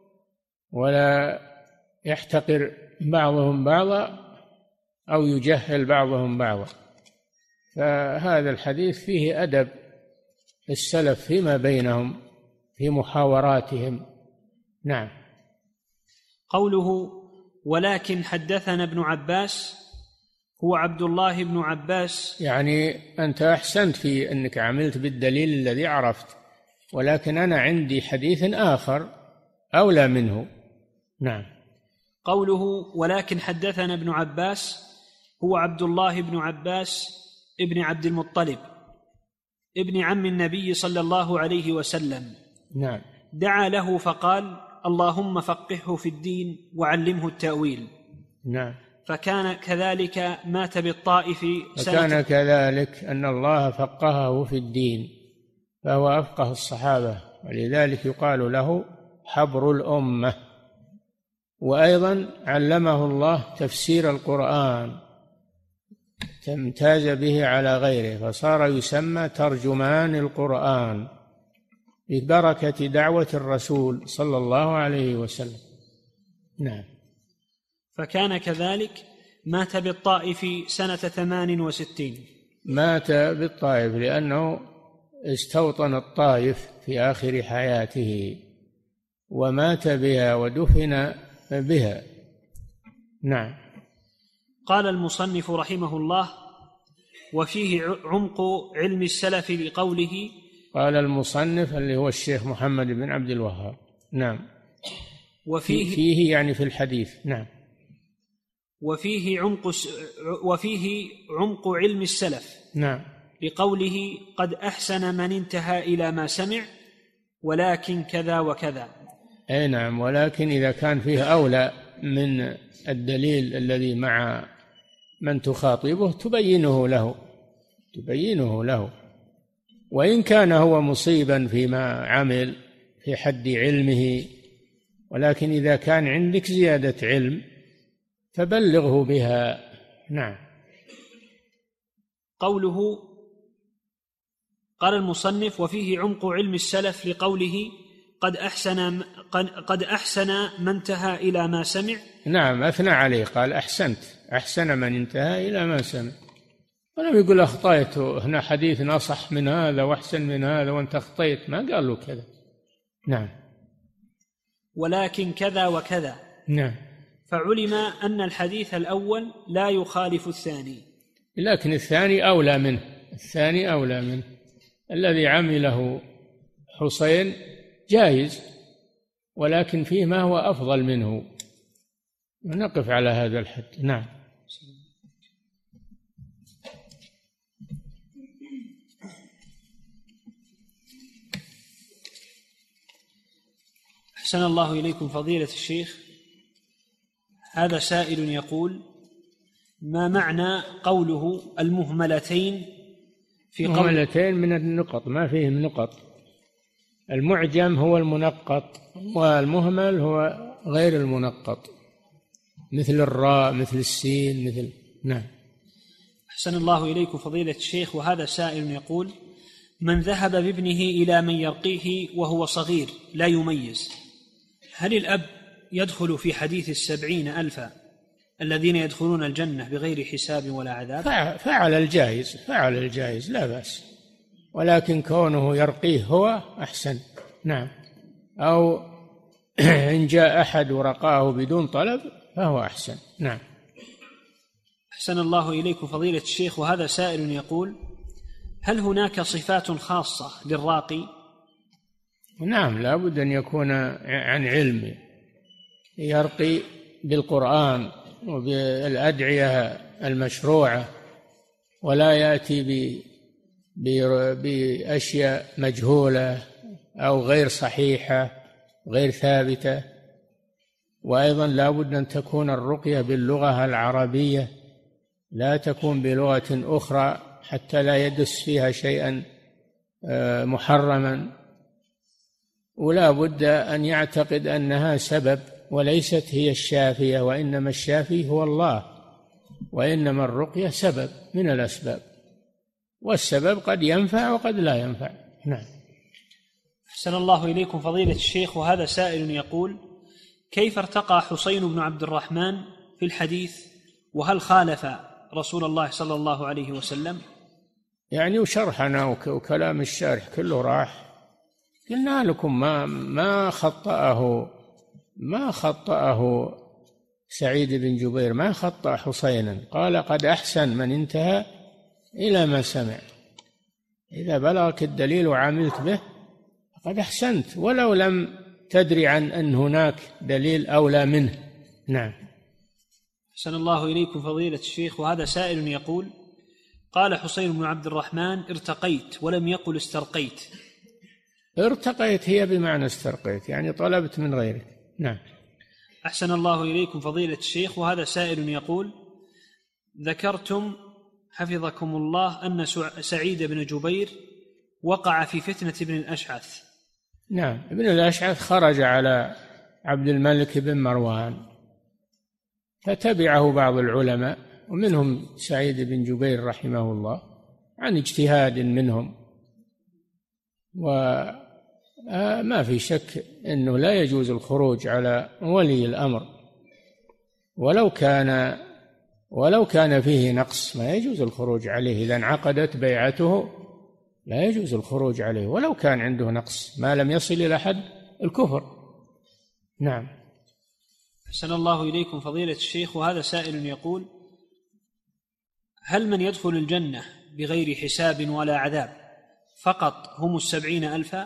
C: ولا يحتقر بعضهم بعضا أو يجهل بعضهم بعضا. فهذا الحديث فيه أدب السلف فيما بينهم في محاوراتهم. نعم.
B: قوله ولكن حدثنا ابن عباس، هو عبد الله بن عباس.
C: يعني أنت أحسنت في أنك عملت بالدليل الذي عرفت، ولكن أنا عندي حديث آخر أولى منه. نعم.
B: قوله ولكن حدثنا ابن عباس، هو عبد الله بن عباس ابن عبد المطلب ابن عم النبي صلى الله عليه وسلم.
C: نعم.
B: دعا له فقال اللهم فقهه في الدين وعلمه التأويل.
C: نعم.
B: فكان كذلك مات بالطائف
C: فكان كذلك أن الله فقهه في الدين، فهو أفقه الصحابة، ولذلك يقال له حبر الأمة. وأيضا علمه الله تفسير القرآن، امتاز به على غيره، فصار يسمى ترجمان القرآن ببركة دعوة الرسول صلى الله عليه وسلم. نعم.
B: فكان كذلك مات بالطائف سنة 68.
C: مات بالطائف لأنه استوطن الطائف في آخر حياته، ومات بها ودفن بها. نعم.
B: قال المصنف رحمه الله وفيه عمق علم السلف لقوله.
C: قال المصنف اللي هو الشيخ محمد بن عبد الوهاب. نعم. فيه يعني في الحديث. نعم.
B: وفيه عمق علم السلف.
C: نعم.
B: لقوله قد أحسن من انتهى إلى ما سمع ولكن كذا وكذا.
C: أي نعم، ولكن إذا كان فيه أولى من الدليل الذي مع من تخاطبه تبينه له، وإن كان هو مصيبا فيما عمل في حد علمه، ولكن إذا كان عندك زيادة علم فبلغه بها. نعم.
B: قوله قال المصنف وفيه عمق علم السلف لقوله قد أحسن من انتهى إلى ما سمع.
C: نعم، أثنى عليه، قال أحسنت، أحسن من انتهى إلى ما سمع. ولم يقول أخطيت، هنا حديث أصح من هذا وأحسن من هذا وأنت أخطيت، ما قال له كذا. نعم.
B: ولكن كذا وكذا.
C: نعم.
B: فعلم أن الحديث الأول لا يخالف الثاني،
C: لكن الثاني أولى منه، الثاني أولى منه. الذي عمله حسين جائز، ولكن فيه ما هو أفضل منه. نقف على هذا الحد. نعم.
B: أحسن الله إليكم فضيلة الشيخ. هذا سائل يقول: ما معنى قوله المهملتين في قول؟
C: مهملتين من النقط، ما فيهم نقط. المعجم هو المنقط، والمهمل هو غير المنقط، مثل الراء، مثل السين، مثل. نعم.
B: أحسن الله إليكم فضيلة الشيخ. وهذا سائل يقول: من ذهب بابنه إلى من يرقيه وهو صغير لا يميز، هل الأب يدخل في حديث 70,000 الذين يدخلون الجنة بغير حساب ولا عذاب؟
C: فعل الجائز لا بأس، ولكن كونه يرقيه هو أحسن. نعم. أو إن جاء أحد ورقاه بدون طلب فهو أحسن. نعم.
B: أحسن الله إليكم فضيلة الشيخ. وهذا سائل يقول: هل هناك صفات خاصة للراقي؟
C: نعم، لا بد أن يكون عن علم، يرقي بالقرآن وبالأدعية المشروعة، ولا يأتي بأشياء مجهولة أو غير صحيحة غير ثابتة. وأيضا لا بد أن تكون الرقية باللغة العربية، لا تكون بلغة أخرى حتى لا يدس فيها شيئا محرما. ولا بد أن يعتقد أنها سبب وليست هي الشافية، وإنما الشافي هو الله، وإنما الرقية سبب من الأسباب، والسبب قد ينفع وقد لا ينفع. نعم.
B: أحسن الله إليكم فضيلة الشيخ. وهذا سائل يقول: كيف ارتقى حسين بن عبد الرحمن في الحديث، وهل خالف رسول الله صلى الله عليه وسلم؟
C: يعني وشرحنا وكلام الشارح كله راح. قلنا لكم ما خطأه سعيد بن جبير، ما خطأ حسينا، قال: قد أحسن من انتهى إلى ما سمع. إذا بلغك الدليل وعملت به قد أحسنت، ولو لم تدري عن أن هناك دليل أولى منه. نعم.
B: أحسن الله إليكم فضيلة الشيخ. وهذا سائل يقول: قال حسين بن عبد الرحمن: ارتقيت، ولم يقل استرقيت.
C: ارتقيت هي بمعنى استرقيت، يعني طلبت من غيرك. نعم.
B: أحسن الله إليكم فضيلة الشيخ. وهذا سائل يقول: ذكرتم حفظكم الله أن سعيد بن جبير وقع في فتنة ابن الأشعث.
C: نعم. ابن الأشعث خرج على عبد الملك بن مروان، فتبعه بعض العلماء ومنهم سعيد بن جبير رحمه الله عن اجتهاد منهم. وما في شك أنه لا يجوز الخروج على ولي الأمر، ولو كان فيه نقص ما يجوز الخروج عليه. إذا انعقدت بيعته لا يجوز الخروج عليه ولو كان عنده نقص، ما لم يصل إلى حد الكفر. نعم.
B: أحسن الله إليكم فضيلة الشيخ. وهذا سائل يقول: هل من يدخل الجنة بغير حساب ولا عذاب فقط هم 70,000؟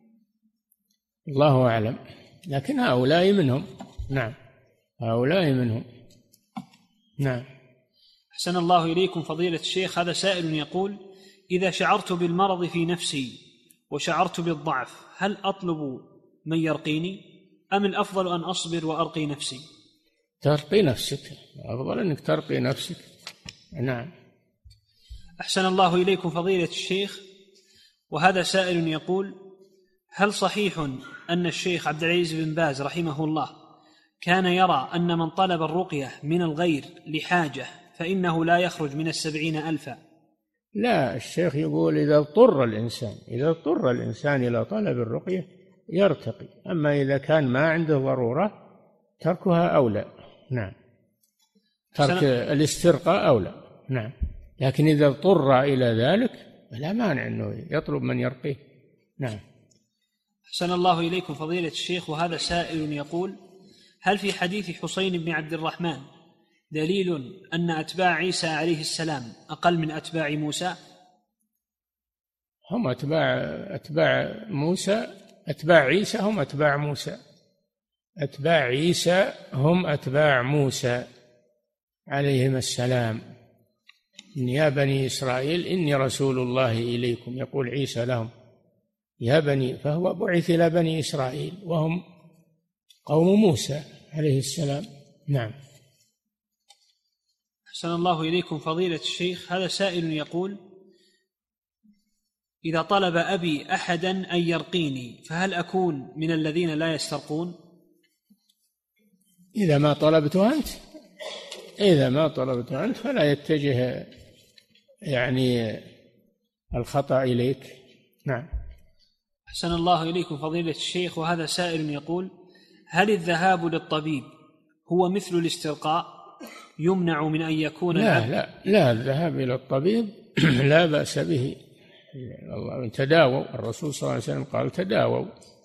C: الله أعلم، لكن هؤلاء منهم. نعم، هؤلاء منهم. نعم.
B: أحسن الله إليكم فضيلة الشيخ. هذا سائل يقول: إذا شعرت بالمرض في نفسي وشعرت بالضعف هل أطلب من يرقيني، أم الأفضل أن أصبر وأرقي نفسي؟
C: ترقي نفسك، أفضل أنك ترقي نفسك. نعم.
B: أحسن الله إليكم فضيلة الشيخ. وهذا سائل يقول: هل صحيح أن الشيخ عبد العزيز بن باز رحمه الله كان يرى أن من طلب الرقية من الغير لحاجة فإنه لا يخرج من 70,000؟
C: لا، الشيخ يقول إذا اضطر الإنسان إلى طلب الرقية يرتقي، أما إذا كان ما عنده ضرورة تركها أولى. نعم، ترك الاسترقاء أولى. نعم. لكن إذا اضطر إلى ذلك فلا مانع أنه يطلب من يرقيه. نعم.
B: أحسن الله إليكم فضيلة الشيخ، وهذا سائل يقول: هل في حديث حسين بن عبد الرحمن دليل أن أتباع عيسى عليه السلام أقل من أتباع موسى؟
C: هم أتباع موسى، أتباع عيسى هم أتباع موسى، أتباع عيسى هم أتباع موسى عليهم السلام. يا بني إسرائيل إني رسول الله إليكم، يقول عيسى لهم يا بني، فهو بعث إلى بني إسرائيل وهم قوم موسى عليه السلام. نعم.
B: أحسن الله إليكم فضيلة الشيخ، هذا سائل يقول: إذا طلب أبي أحدا أن يرقيني فهل أكون من الذين لا يسترقون؟
C: إذا ما طلبته أنت فلا يتجه يعني الخطأ إليك. نعم.
B: أحسن الله إليكم فضيلة الشيخ، وهذا سائل يقول: هل الذهاب للطبيب هو مثل الاسترقاء يمنع من أن يكون
C: لا الذهاب إلى الطبيب لا بأس به. الله تداووا، الرسول صلى الله عليه وسلم قال تداووا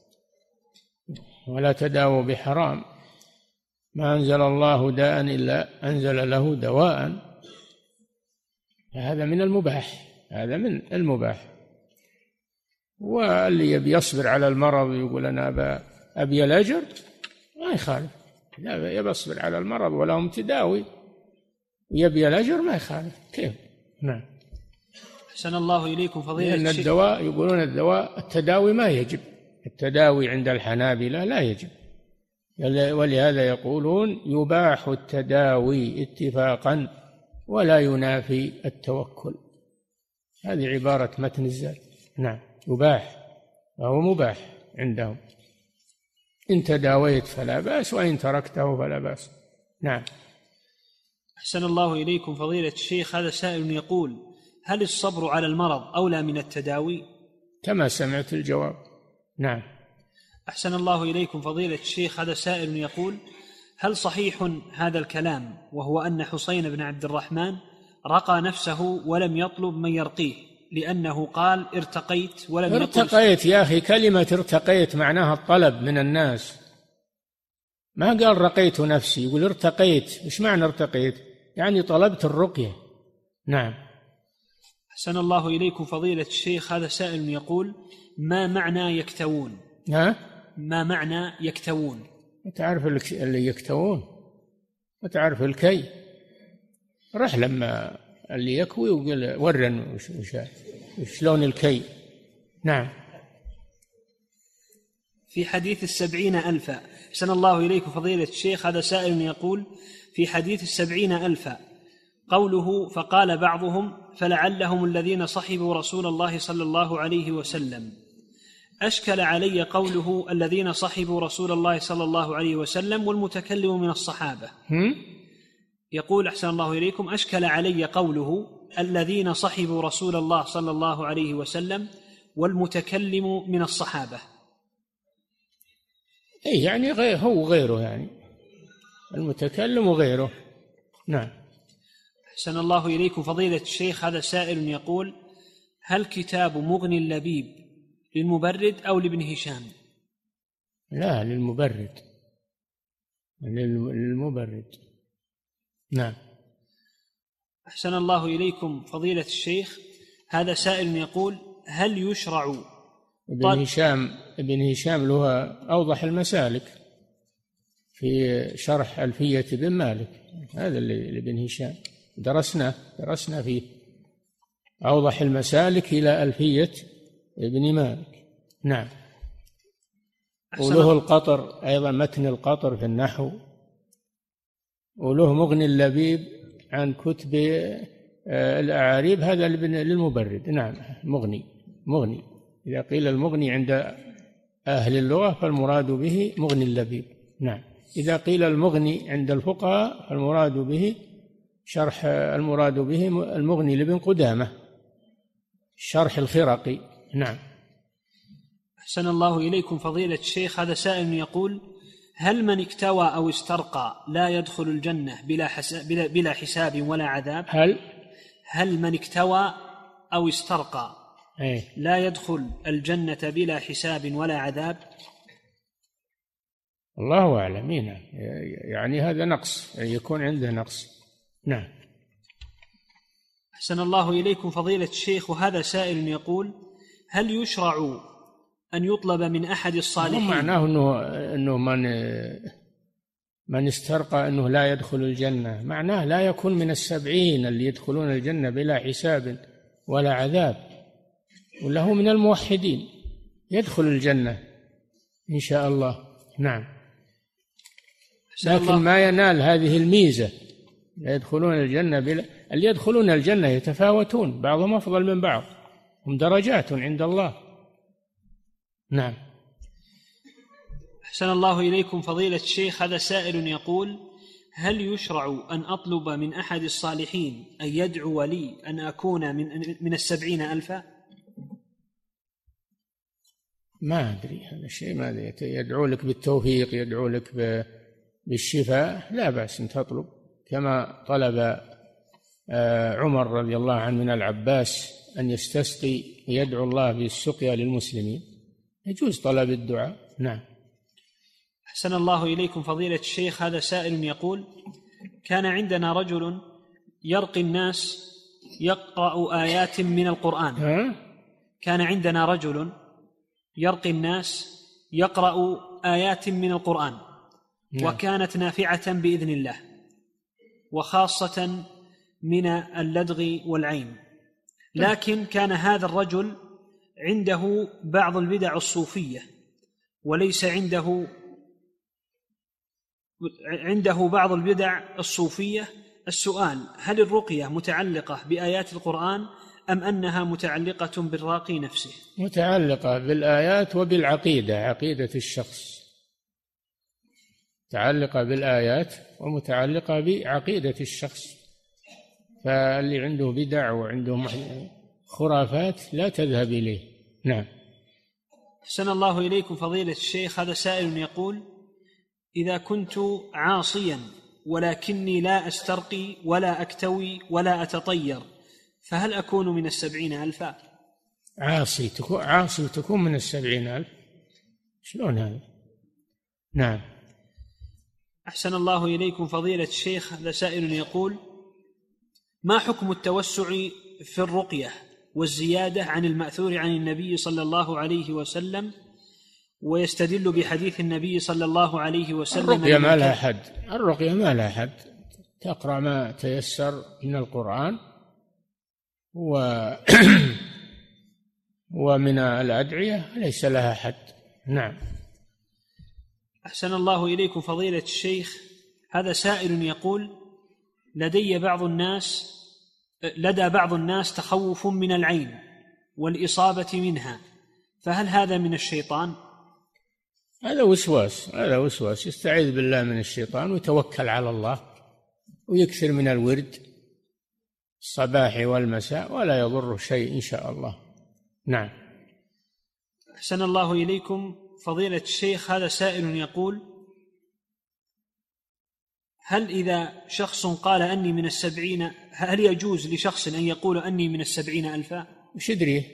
C: ولا تداووا بحرام، ما أنزل الله داء إلا أنزل له دواء. هذا من المباح. واللي يبي يصبر على المرض ويقول أنا أبي الأجر ما يخالف، لا يبي يصبر على المرض ولا هم تداوي ويبي الأجر ما يخالف. كيف؟ نعم.
B: أحسن الله إليكم فضيلة
C: لأن
B: الشيخ.
C: الدواء يقولون التداوي ما يجب، التداوي عند الحنابلة لا يجب، ولهذا يقولون يباح التداوي اتفاقا ولا ينافي التوكل. هذه عبارة متن الزاد. نعم. يباح، فهو مباح عندهم، إن تداويت فلا بأس وإن تركته فلا بأس. نعم.
B: أحسن الله إليكم فضيلة الشيخ، هذا سائل يقول: هل الصبر على المرض أولى من التداوي؟
C: كما سمعت الجواب. نعم.
B: أحسن الله إليكم فضيلة الشيخ، هذا سائل يقول: هل صحيح هذا الكلام وهو أن حسين بن عبد الرحمن رقى نفسه ولم يطلب من يرقيه لأنه قال ارتقيت ولم
C: ارتقيت يا أخي، كلمة ارتقيت معناها الطلب من الناس، ما قال رقيت نفسي، يقول ارتقيت. إيش معنى ارتقيت؟ يعني طلبت الرقية. نعم.
B: أحسن الله إليكم فضيلة الشيخ، هذا سائل يقول: ما معنى يكتوون؟ ما معنى يكتوون؟
C: تعرف اللي يكتوون وتعرف الكي. رح لما اللي يكوي وقال ورن شلون الكي. نعم.
B: في حديث 70,000. أحسن الله إليكم فضيلة الشيخ، هذا سائل يقول: في حديث 70,000 قوله فقال بعضهم فلعلهم الذين صحبوا رسول الله صلى الله عليه وسلم، أشكل علي قوله الذين صحبوا رسول الله صلى الله عليه وسلم والمتكلم من الصحابة. يقول أحسن الله إليكم: أشكل علي قوله الذين صحبوا رسول الله صلى الله عليه وسلم والمتكلم من الصحابة.
C: أي يعني هو غيره، يعني المتكلم وغيره. نعم.
B: أحسن الله إليكم فضيلة الشيخ، هذا سائل يقول: هل كتاب مغني اللبيب للمبرد أو لابن هشام؟
C: لا، للمبرد. نعم.
B: أحسن الله إليكم فضيلة الشيخ، هذا سائل يقول: هل يشرع
C: ابن هشام له أوضح المسالك في شرح ألفية بن مالك، هذا اللي ابن هشام درسنا فيه أوضح المسالك إلى ألفية ابن مالك. نعم. وله القطر أيضا، متن القطر في النحو، وله مغني اللبيب عن كتب الأعاريب، هذا للمبرد. نعم. مغني إذا قيل المغني عند أهل اللغة فالمراد به مغني اللبيب. نعم. إذا قيل المغني عند الفقهاء فالمراد به المغني لابن قدامة شرح الخرقي. نعم.
B: أحسن الله إليكم فضيلة الشيخ، هذا سائل يقول: هل من اكتوى أو استرقى لا يدخل الجنة بلا حساب ولا عذاب؟ هل من اكتوى أو استرقى لا يدخل الجنة بلا حساب ولا عذاب؟
C: الله أعلم. يعني هذا نقص، يكون عنده نقص. نعم.
B: أحسن الله إليكم فضيلة الشيخ، وهذا سائل يقول: هل يشرع أن يطلب من أحد الصالحين؟
C: معناه أنه من استرقى أنه لا يدخل الجنة، معناه لا يكون من 70 اللي يدخلون الجنة بلا حساب ولا عذاب، وله من الموحدين يدخل الجنة إن شاء الله. نعم. لكن ما ينال هذه الميزة، يدخلون الجنة اللي يدخلون الجنة يتفاوتون، بعضهم أفضل من بعض، هم درجات عند الله. نعم.
B: أحسن الله إليكم فضيلة الشيخ، هذا سائل يقول: هل يشرع أن أطلب من أحد الصالحين أن يدعو لي أن أكون من 70,000؟
C: ما أدري هذا الشيء، ما أدري. يدعو لك بالتوفيق، يدعو لك بالشفاء، لا بأس أن تطلب، كما طلب عمر رضي الله عنه من العباس أن يستسقي يدعو الله بالسقيا للمسلمين، يجوز طلب الدعاء. نعم.
B: أحسن الله إليكم فضيلة الشيخ، هذا سائل يقول: كان عندنا رجل يرقي الناس يقرأ آيات من القرآن. كان عندنا رجل يرقي الناس يقرأ آيات من القرآن، وكانت نافعة بإذن الله، وخاصة من اللدغ والعين. لكن كان هذا الرجل عنده بعض البدع الصوفية، وليس عنده بعض البدع الصوفية. السؤال: هل الرقية متعلقة بآيات القرآن أم أنها متعلقة بالراقي نفسه؟
C: متعلقة بالآيات وبالعقيدة، عقيدة الشخص، متعلقة بالآيات ومتعلقة بعقيدة الشخص. فاللي عنده بدع وعنده خرافات لا تذهب إليه. نعم.
B: أحسن الله إليكم فضيلة الشيخ، هذا سائل يقول: إذا كنت عاصيا ولكني لا أسترقي ولا أكتوي ولا أتطير، فهل أكون من 70,000؟
C: عاصي تكون من 70,000؟ شلون هذا؟ نعم.
B: أحسن الله إليكم فضيلة الشيخ، هذا سائل يقول: ما حكم التوسع في الرقية والزيادة عن المأثور عن النبي صلى الله عليه وسلم، ويستدل بحديث النبي صلى الله عليه وسلم؟
C: الرقية ما لها حد، الرقية ما لها حد، تقرأ ما تيسر من القرآن ومن الأدعية، ليس لها حد. نعم.
B: أحسن الله إليكم فضيلة الشيخ، هذا سائل يقول: لدى بعض الناس تخوف من العين والإصابة منها، فهل هذا من الشيطان؟
C: هذا وسواس، يستعيذ بالله من الشيطان ويتوكل على الله ويكثر من الورد الصباح والمساء، ولا يضر شيء إن شاء الله. نعم.
B: أحسن الله إليكم فضيلة الشيخ، هذا سائل يقول: هل إذا شخص قال أني من 70، هل يجوز لشخص أن يقول أني من 70,000؟
C: وش يدريه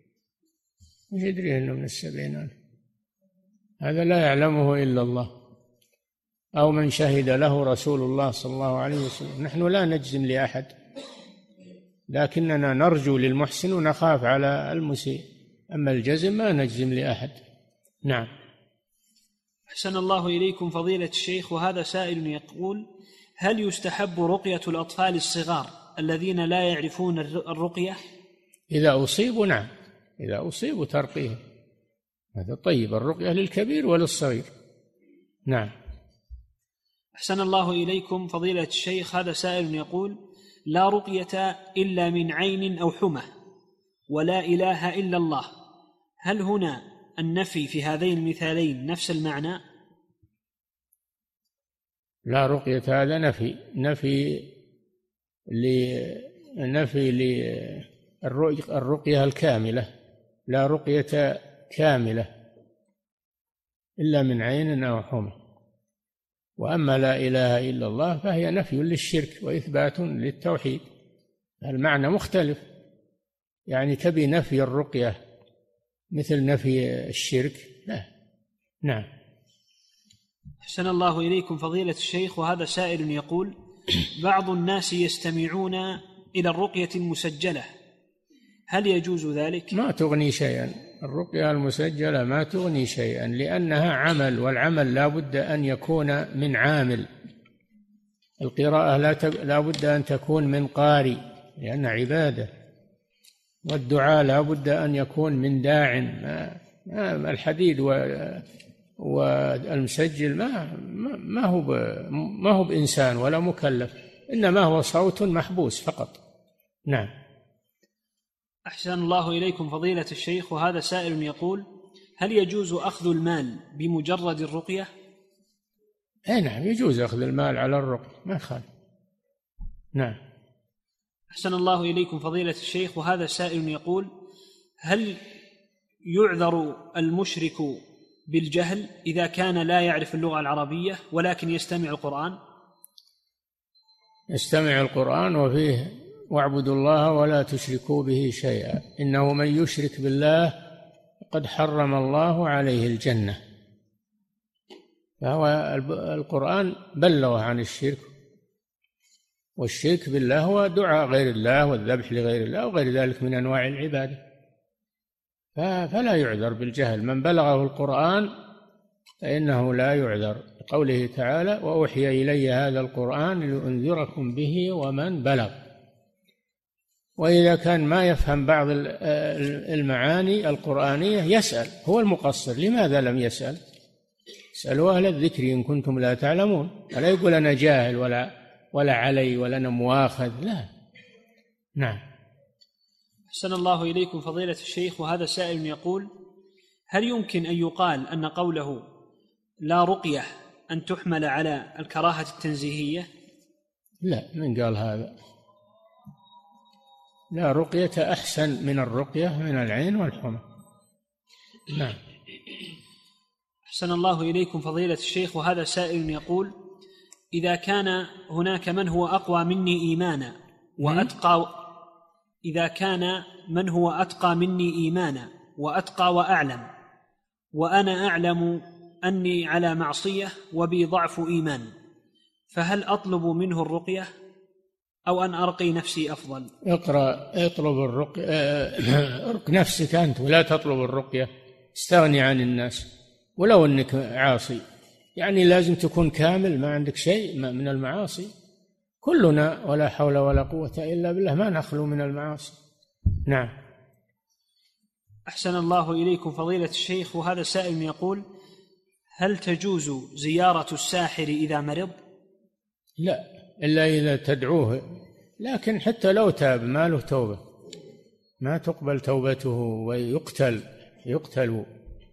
C: أنه من 70,000؟ هذا لا يعلمه إلا الله، أو من شهد له رسول الله صلى الله عليه وسلم. نحن لا نجزم لأحد، لكننا نرجو للمحسن ونخاف على المسيء، أما الجزم ما نجزم لأحد. نعم.
B: أحسن الله إليكم فضيلة الشيخ، وهذا سائل يقول: هل يستحب رقية الأطفال الصغار الذين لا يعرفون الرقية؟
C: إذا أصيبوا، نعم، إذا أصيبوا ترقيهم، هذا طيب. الرقية للكبير وللصغير. نعم.
B: أحسن الله إليكم فضيلة الشيخ، هذا سائل يقول: لا رقية إلا من عين أو حمى، ولا إله إلا الله، هل هنا النفي في هذين المثالين نفس المعنى؟
C: لا رقية هذا نفي للرقية الكاملة، لا رقية كاملة إلا من عين أو حمى. وأما لا إله إلا الله فهي نفي للشرك وإثبات للتوحيد، المعنى مختلف، يعني تبي نفي الرقية مثل نفي الشرك؟ لا. نعم.
B: أحسن الله إليكم فضيلة الشيخ، وهذا سائل يقول: بعض الناس يستمعون إلى الرقية المسجلة، هل يجوز ذلك؟
C: ما تغني شيئا، الرقية المسجلة ما تغني شيئا، لأنها عمل، والعمل لا بد أن يكون من عامل. القراءة لا بد أن تكون من قارئ لأنها عبادة، والدعاء لا بد أن يكون من داع. الحديد والمسجل ما هو بإنسان ولا مكلف، إنما هو صوت محبوس فقط. نعم.
B: أحسن الله إليكم فضيلة الشيخ، وهذا سائل يقول: هل يجوز أخذ المال بمجرد الرقية؟
C: نعم، يجوز أخذ المال على الرقية، ما خالف. نعم.
B: أحسن الله إليكم فضيلة الشيخ، وهذا سائل يقول: هل يعذر المشرك بالجهل إذا كان لا يعرف اللغة العربية ولكن يستمع القرآن؟
C: يستمع القرآن وفيه: واعبدوا الله ولا تشركوا به شيئا إنه من يشرك بالله قد حرم الله عليه الجنة. فهو القرآن بلغ عن الشرك، والشرك بالله هو دعاء غير الله والذبح لغير الله وغير ذلك من أنواع العبادة، فلا يعذر بالجهل. من بلغه القرآن فإنه لا يعذر، قوله تعالى: وأوحي إلي هذا القرآن لأنذركم به ومن بلغ. وإذا كان ما يفهم بعض المعاني القرآنية يسأل، هو المقصر، لماذا لم يسأل؟ اسألوا أهل الذكر إن كنتم لا تعلمون، ولا يقول أنا جاهل ولا علي ولا أنا مواخذ، لا. نعم.
B: أحسن الله إليكم فضيلة الشيخ، وهذا سائل يقول: هل يمكن أن يقال أن قوله لا رقية أن تحمل على الكراهة التنزيهية؟
C: لا، من قال هذا؟ لا رقية أحسن من الرقية من العين والحمى. نعم.
B: أحسن الله إليكم فضيلة الشيخ، وهذا سائل يقول: إذا كان هناك من هو أقوى مني إيمانا إذا كان من هو أتقى مني إيمانا وأتقى وأعلم، وأنا أعلم أني على معصية وبي ضعف إيمان، فهل أطلب منه الرقية أو أن أرقي نفسي أفضل؟
C: اطلب الرقية، ارق نفسك أنت ولا تطلب الرقية، استغني عن الناس ولو أنك عاصي، يعني لازم تكون كامل، ما عندك شيء من المعاصي. كلنا ولا حول ولا قوة إلا بالله ما نخلو من المعاصي. نعم.
B: أحسن الله إليكم فضيلة الشيخ، وهذا سائل يقول: هل تجوز زيارة الساحر إذا مرض؟
C: لا، إلا إذا تدعوه، لكن حتى لو تاب ما له توبة، ما تقبل توبته ويقتل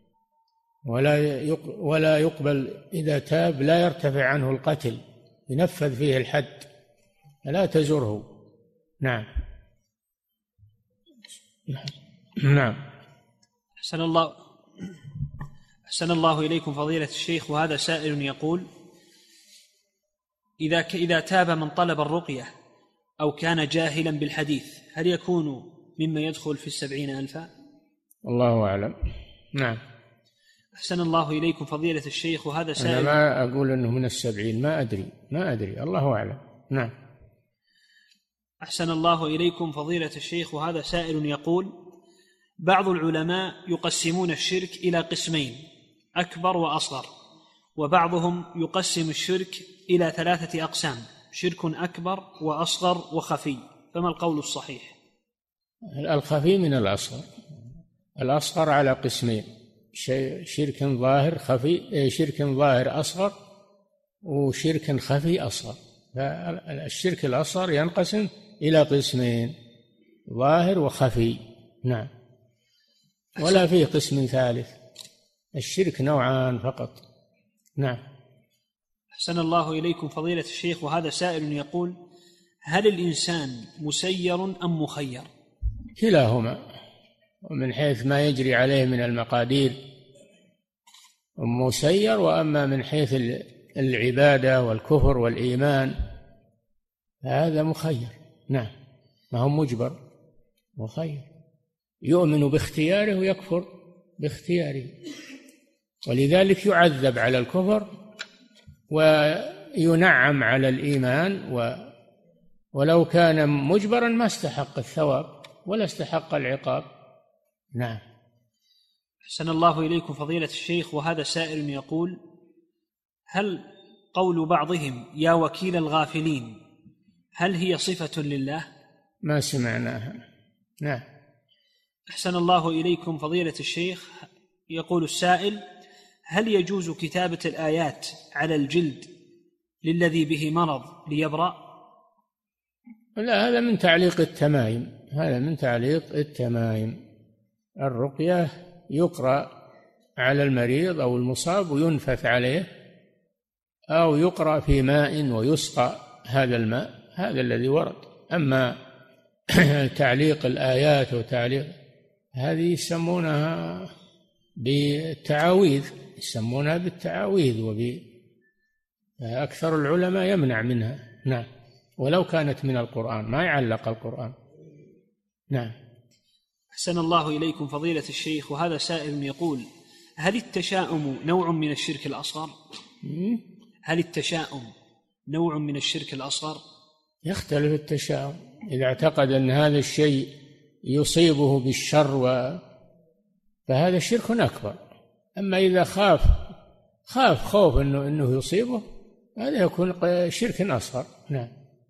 C: ولا يقبل إذا تاب، لا يرتفع عنه القتل، ينفذ فيه الحد، فلا تزره. نعم. نعم.
B: أحسن الله إليكم فضيلة الشيخ، وهذا سائل يقول: إذا تاب من طلب الرقية أو كان جاهلا بالحديث، هل يكون مما يدخل في 70,000؟
C: الله أعلم. نعم.
B: أحسن الله إليكم فضيلة الشيخ، وهذا سائل.
C: أنا ما أقول أنه من 70، ما أدري، الله أعلم. نعم.
B: أحسن الله إليكم فضيلة الشيخ، وهذا سائل يقول: بعض العلماء يقسمون الشرك إلى قسمين: أكبر وأصغر، وبعضهم يقسم الشرك إلى 3 أقسام: شرك أكبر وأصغر وخفي، فما القول الصحيح؟
C: الخفي من الأصغر. الأصغر على قسمين: شرك ظاهر خفي، شرك ظاهر أصغر، وشرك خفي أصغر. الشرك الأصغر ينقسم إلى قسمين: ظاهر وخفي. نعم. ولا فيه قسم ثالث، الشرك نوعان فقط. نعم.
B: أحسن الله إليكم فضيلة الشيخ، وهذا سائل يقول: هل الإنسان مسير أم مخير؟
C: كلاهما، ومن حيث ما يجري عليه من المقادير مسير، وأما من حيث العبادة والكفر والإيمان هذا مخير. نعم. ما هو مجبر، مخير، يؤمن باختياره ويكفر باختياره، ولذلك يعذب على الكفر وينعم على الإيمان، ولو كان مجبرا ما استحق الثواب ولا استحق العقاب. نعم.
B: أحسن الله إليكم فضيلة الشيخ، وهذا سائل يقول: هل قول بعضهم يا وكيل الغافلين هل هي صفة لله؟
C: ما سمعناها. نعم.
B: أحسن الله إليكم فضيلة الشيخ، يقول السائل: هل يجوز كتابة الآيات على الجلد للذي به مرض ليبرأ؟
C: لا، هذا من تعليق التمائم، هذا من تعليق التمائم. الرقية يقرأ على المريض أو المصاب وينفث عليه، أو يقرأ في ماء ويسقى هذا الماء، هذا الذي ورد. أما تعليق الآيات وتعليق هذه يسمونها بالتعاويذ، يسمونها بالتعاويذ، أكثر العلماء يمنع منها. نعم. ولو كانت من القرآن ما يعلق القرآن. نعم.
B: أحسن الله إليكم فضيلة الشيخ، وهذا سائل يقول: هل التشاؤم نوع من الشرك الأصغر؟ هل التشاؤم نوع من الشرك الأصغر؟
C: يختلف التشاؤم، إذا اعتقد أن هذا الشيء يصيبه بالشر فهذا شرك أكبر. أما إذا خاف خوف أنه يصيبه، هذا يكون شرك أصغر. نعم.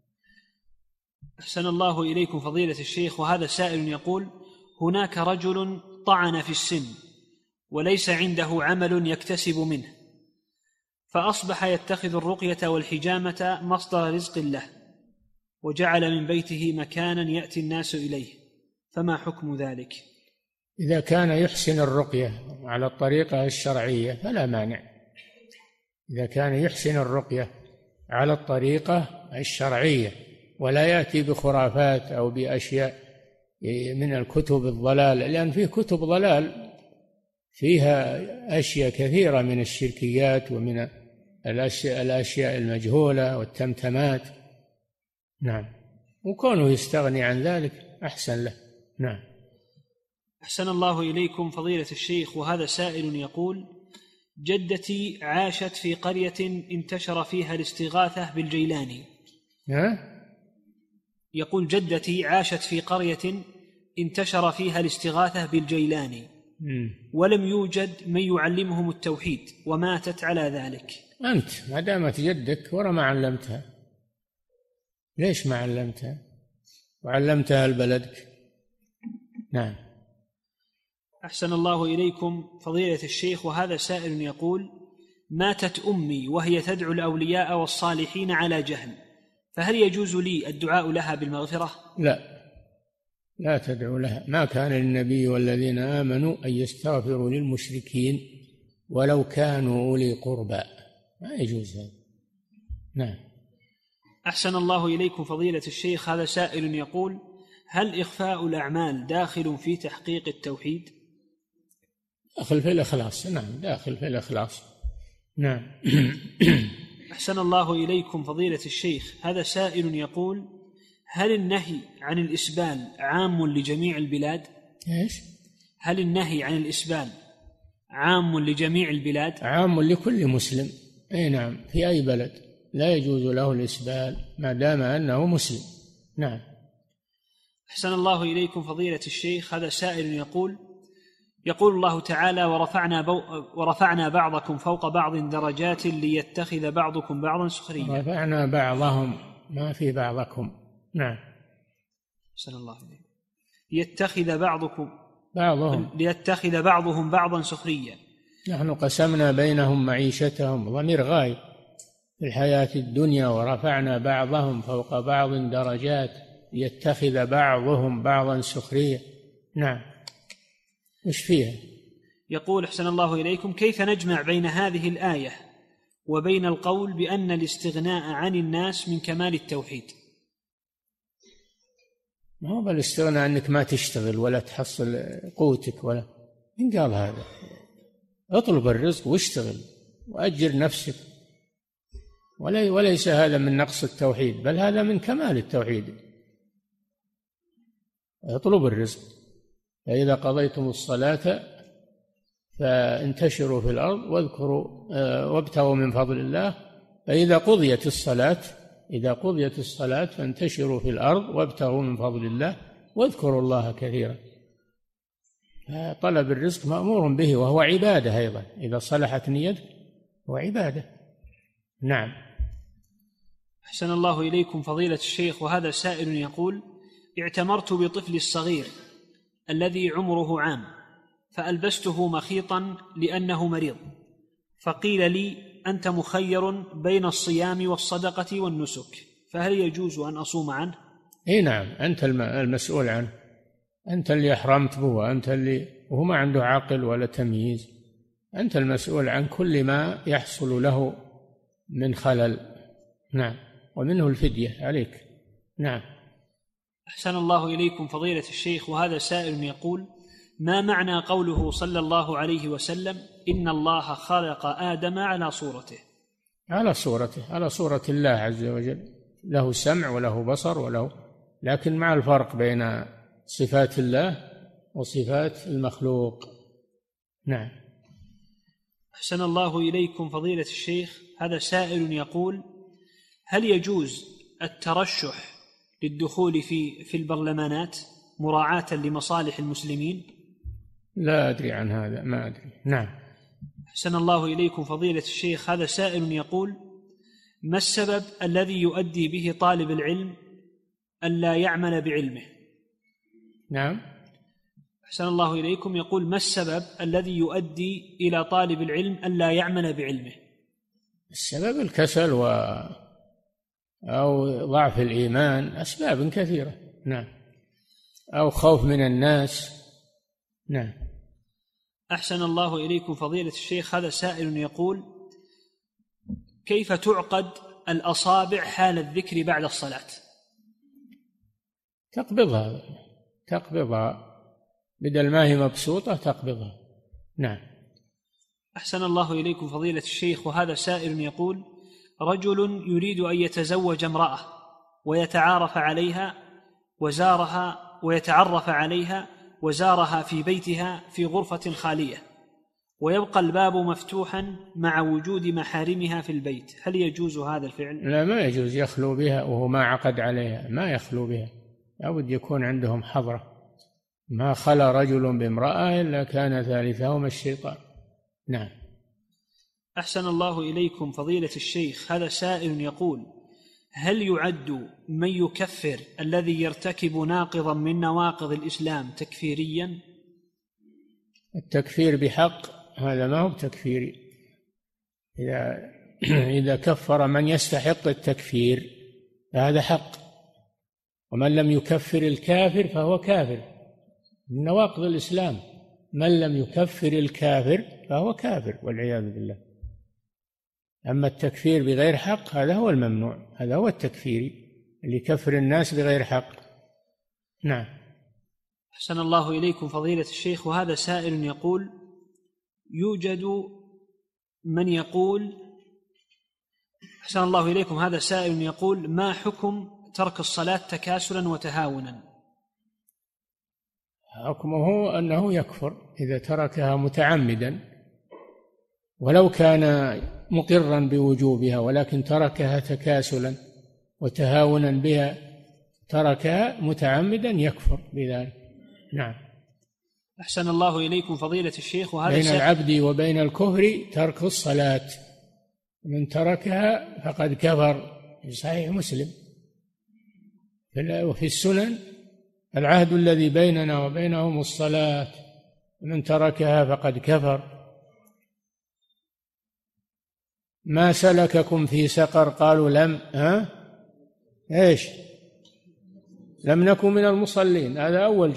B: أحسن الله إليكم فضيلة الشيخ، وهذا سائل يقول: هناك رجل طعن في السن وليس عنده عمل يكتسب منه، فأصبح يتخذ الرقية والحجامة مصدر رزق له، وجعل من بيته مكانا يأتي الناس إليه، فما حكم ذلك؟
C: إذا كان يحسن الرقية على الطريقة الشرعية فلا مانع. إذا كان يحسن الرقية على الطريقة الشرعية ولا يأتي بخرافات أو بأشياء من الكتب الضلال، لأن فيه كتب ضلال فيها أشياء كثيرة من الشركيات ومن الأشياء المجهولة والتمتمات. نعم. وكونه يستغني عن ذلك أحسن له. نعم.
B: أحسن الله إليكم فضيلة الشيخ، وهذا سائل يقول: جدتي عاشت في قرية انتشر فيها الاستغاثة بالجيلاني. يقول: جدتي عاشت في قرية انتشر فيها الاستغاثة بالجيلاني، ولم يوجد من يعلمهم التوحيد، وماتت على ذلك.
C: أنت ما دامت جدك ورا ما علمتها، ليش ما علمتها وعلمتها لبلدك؟ نعم.
B: أحسن الله إليكم فضيلة الشيخ، وهذا سائل يقول: ماتت أمي وهي تدعو الأولياء والصالحين على جهل، فهل يجوز لي الدعاء لها بالمغفرة؟
C: لا تدعو لها. ما كان للنبي والذين آمنوا أن يستغفروا للمشركين ولو كانوا أولي قربى، ما يجوز هذا. نعم.
B: أحسن الله إليكم فضيلة الشيخ، هذا سائل يقول: هل إخفاء الأعمال داخل في تحقيق التوحيد؟
C: داخل في الإخلاص. نعم، داخل في الإخلاص. نعم.
B: أحسن الله إليكم فضيلة الشيخ، هذا سائل يقول: هل النهي عن الإسبال عام لجميع البلاد؟
C: إيش؟
B: هل النهي عن الإسبال عام لجميع البلاد؟
C: عام لكل مسلم. أي نعم، في أي بلد لا يجوز له الإسبال ما دام أنه مسلم. نعم.
B: أحسن الله إليكم فضيلة الشيخ، هذا سائل يقول الله تعالى: ورفعنا بعضكم فوق بعض درجات ليتخذ بعضكم بعضا سخريا.
C: رفعنا بعضهم، ما في بعضكم. نعم.
B: أحسن الله إليكم. ليتخذ بعضهم بعضا سخريا.
C: نحن قسمنا بينهم معيشتهم، ضمير غايب، في الحياة الدنيا، ورفعنا بعضهم فوق بعض درجات ليتخذ بعضهم بعضا سخريا. نعم. وش فيها؟
B: يقول: أحسن الله إليكم، كيف نجمع بين هذه الآية وبين القول بأن الاستغناء عن الناس من كمال التوحيد؟
C: ما هو بالاستغناء أنك ما تشتغل ولا تحصل قوتك، ولا من قال هذا؟ اطلب الرزق واشتغل وأجر نفسك، وليس هذا من نقص التوحيد، بل هذا من كمال التوحيد. اطلبوا الرزق. فإذا قضيتم الصلاة فانتشروا في الأرض واذكروا وابتغوا من فضل الله. فإذا قضيت الصلاة فانتشروا في الأرض وابتغوا من فضل الله واذكروا الله كثيرا. طلب الرزق مأمور به وهو عبادة أيضا، إذا صلحت نيته هو عبادة. نعم.
B: أحسن الله إليكم فضيلة الشيخ، وهذا سائل يقول: اعتمرت بطفلي الصغير الذي عمره عام، فألبسته مخيطا لأنه مريض، فقيل لي: أنت مخير بين الصيام والصدقة والنسك، فهل يجوز أن أصوم عنه؟
C: إيه نعم، أنت المسؤول عنه، أنت اللي أحرمت به، أنت اللي وهو ما عنده عقل ولا تمييز، أنت المسؤول عن كل ما يحصل له من خلل. نعم، ومنه الفدية عليك. نعم.
B: أحسن الله إليكم فضيلة الشيخ، وهذا سائل يقول: ما معنى قوله صلى الله عليه وسلم: إن الله خلق آدم على صورته؟
C: على صورة الله عز وجل، له سمع وله بصر وله، لكن مع الفرق بين صفات الله وصفات المخلوق. نعم.
B: أحسن الله إليكم فضيلة الشيخ، هذا سائل يقول: هل يجوز الترشح للدخول في البرلمانات مراعاة لمصالح المسلمين؟
C: لا أدري عن هذا، ما أدري. نعم.
B: أحسن الله إليكم فضيلة الشيخ، هذا سائل يقول: ما السبب الذي يؤدي به طالب العلم ألا يعمل بعلمه؟
C: نعم.
B: أحسن الله إليكم، يقول: ما السبب الذي يؤدي إلى طالب العلم ألا يعمل بعلمه؟
C: السبب الكسل أو ضعف الإيمان، أسباب كثيرة. نعم. أو خوف من الناس. نعم.
B: أحسن الله إليكم فضيلة الشيخ، هذا سائل يقول: كيف تعقد الأصابع حال الذكر بعد الصلاة؟
C: تقبضها بدل ما هي مبسوطة تقبضها. نعم.
B: أحسن الله إليكم فضيلة الشيخ، وهذا سائل يقول: رجل يريد أن يتزوج امرأة ويتعرف عليها وزارها في بيتها في غرفة خالية، ويبقى الباب مفتوحا مع وجود محارمها في البيت، هل يجوز هذا الفعل؟
C: لا، ما يجوز يخلو بها وهو ما عقد عليها، ما يخلو بها، لابد يكون عندهم حضرة. ما خلا رجل بامرأة إلا كان ثالثهما الشيطان. نعم.
B: أحسن الله إليكم فضيلة الشيخ، هذا سائل يقول: هل يعد من يكفر الذي يرتكب ناقضا من نواقض الإسلام تكفيريا؟
C: التكفير بحق هذا ما هو تكفيري. إذا كفر من يستحق التكفير فهذا حق، ومن لم يكفر الكافر فهو كافر. من نواقض الإسلام من لم يكفر الكافر فهو كافر والعياذ بالله. أما التكفير بغير حق هذا هو الممنوع، هذا هو التكفيري اللي يكفر الناس بغير حق. نعم.
B: أحسن الله إليكم فضيلة الشيخ، وهذا سائل يقول: يوجد من يقول أحسن الله إليكم، هذا سائل يقول: ما حكم ترك الصلاة تكاسلا وتهاونا؟
C: حكمه أنه يكفر إذا تركها متعمدا، ولو كان مقرا بوجوبها، ولكن تركها تكاسلا وتهاونا بها، تركها متعمدا يكفر بذلك. نعم.
B: أحسن الله إليكم فضيلة الشيخ، وهذا
C: بين العبد وبين الكفر ترك الصلاة، من تركها فقد كفر، في صحيح مسلم. وفي السنن: العهد الذي بيننا وبينهم الصلاة، من تركها فقد كفر. ما سلككم في سقر؟ قالوا لم نكن من المصلين. هذا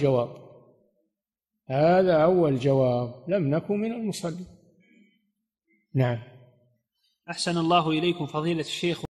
C: أول جواب، لم نكن من المصلين. نعم.
B: أحسن الله إليكم فضيلة الشيخ.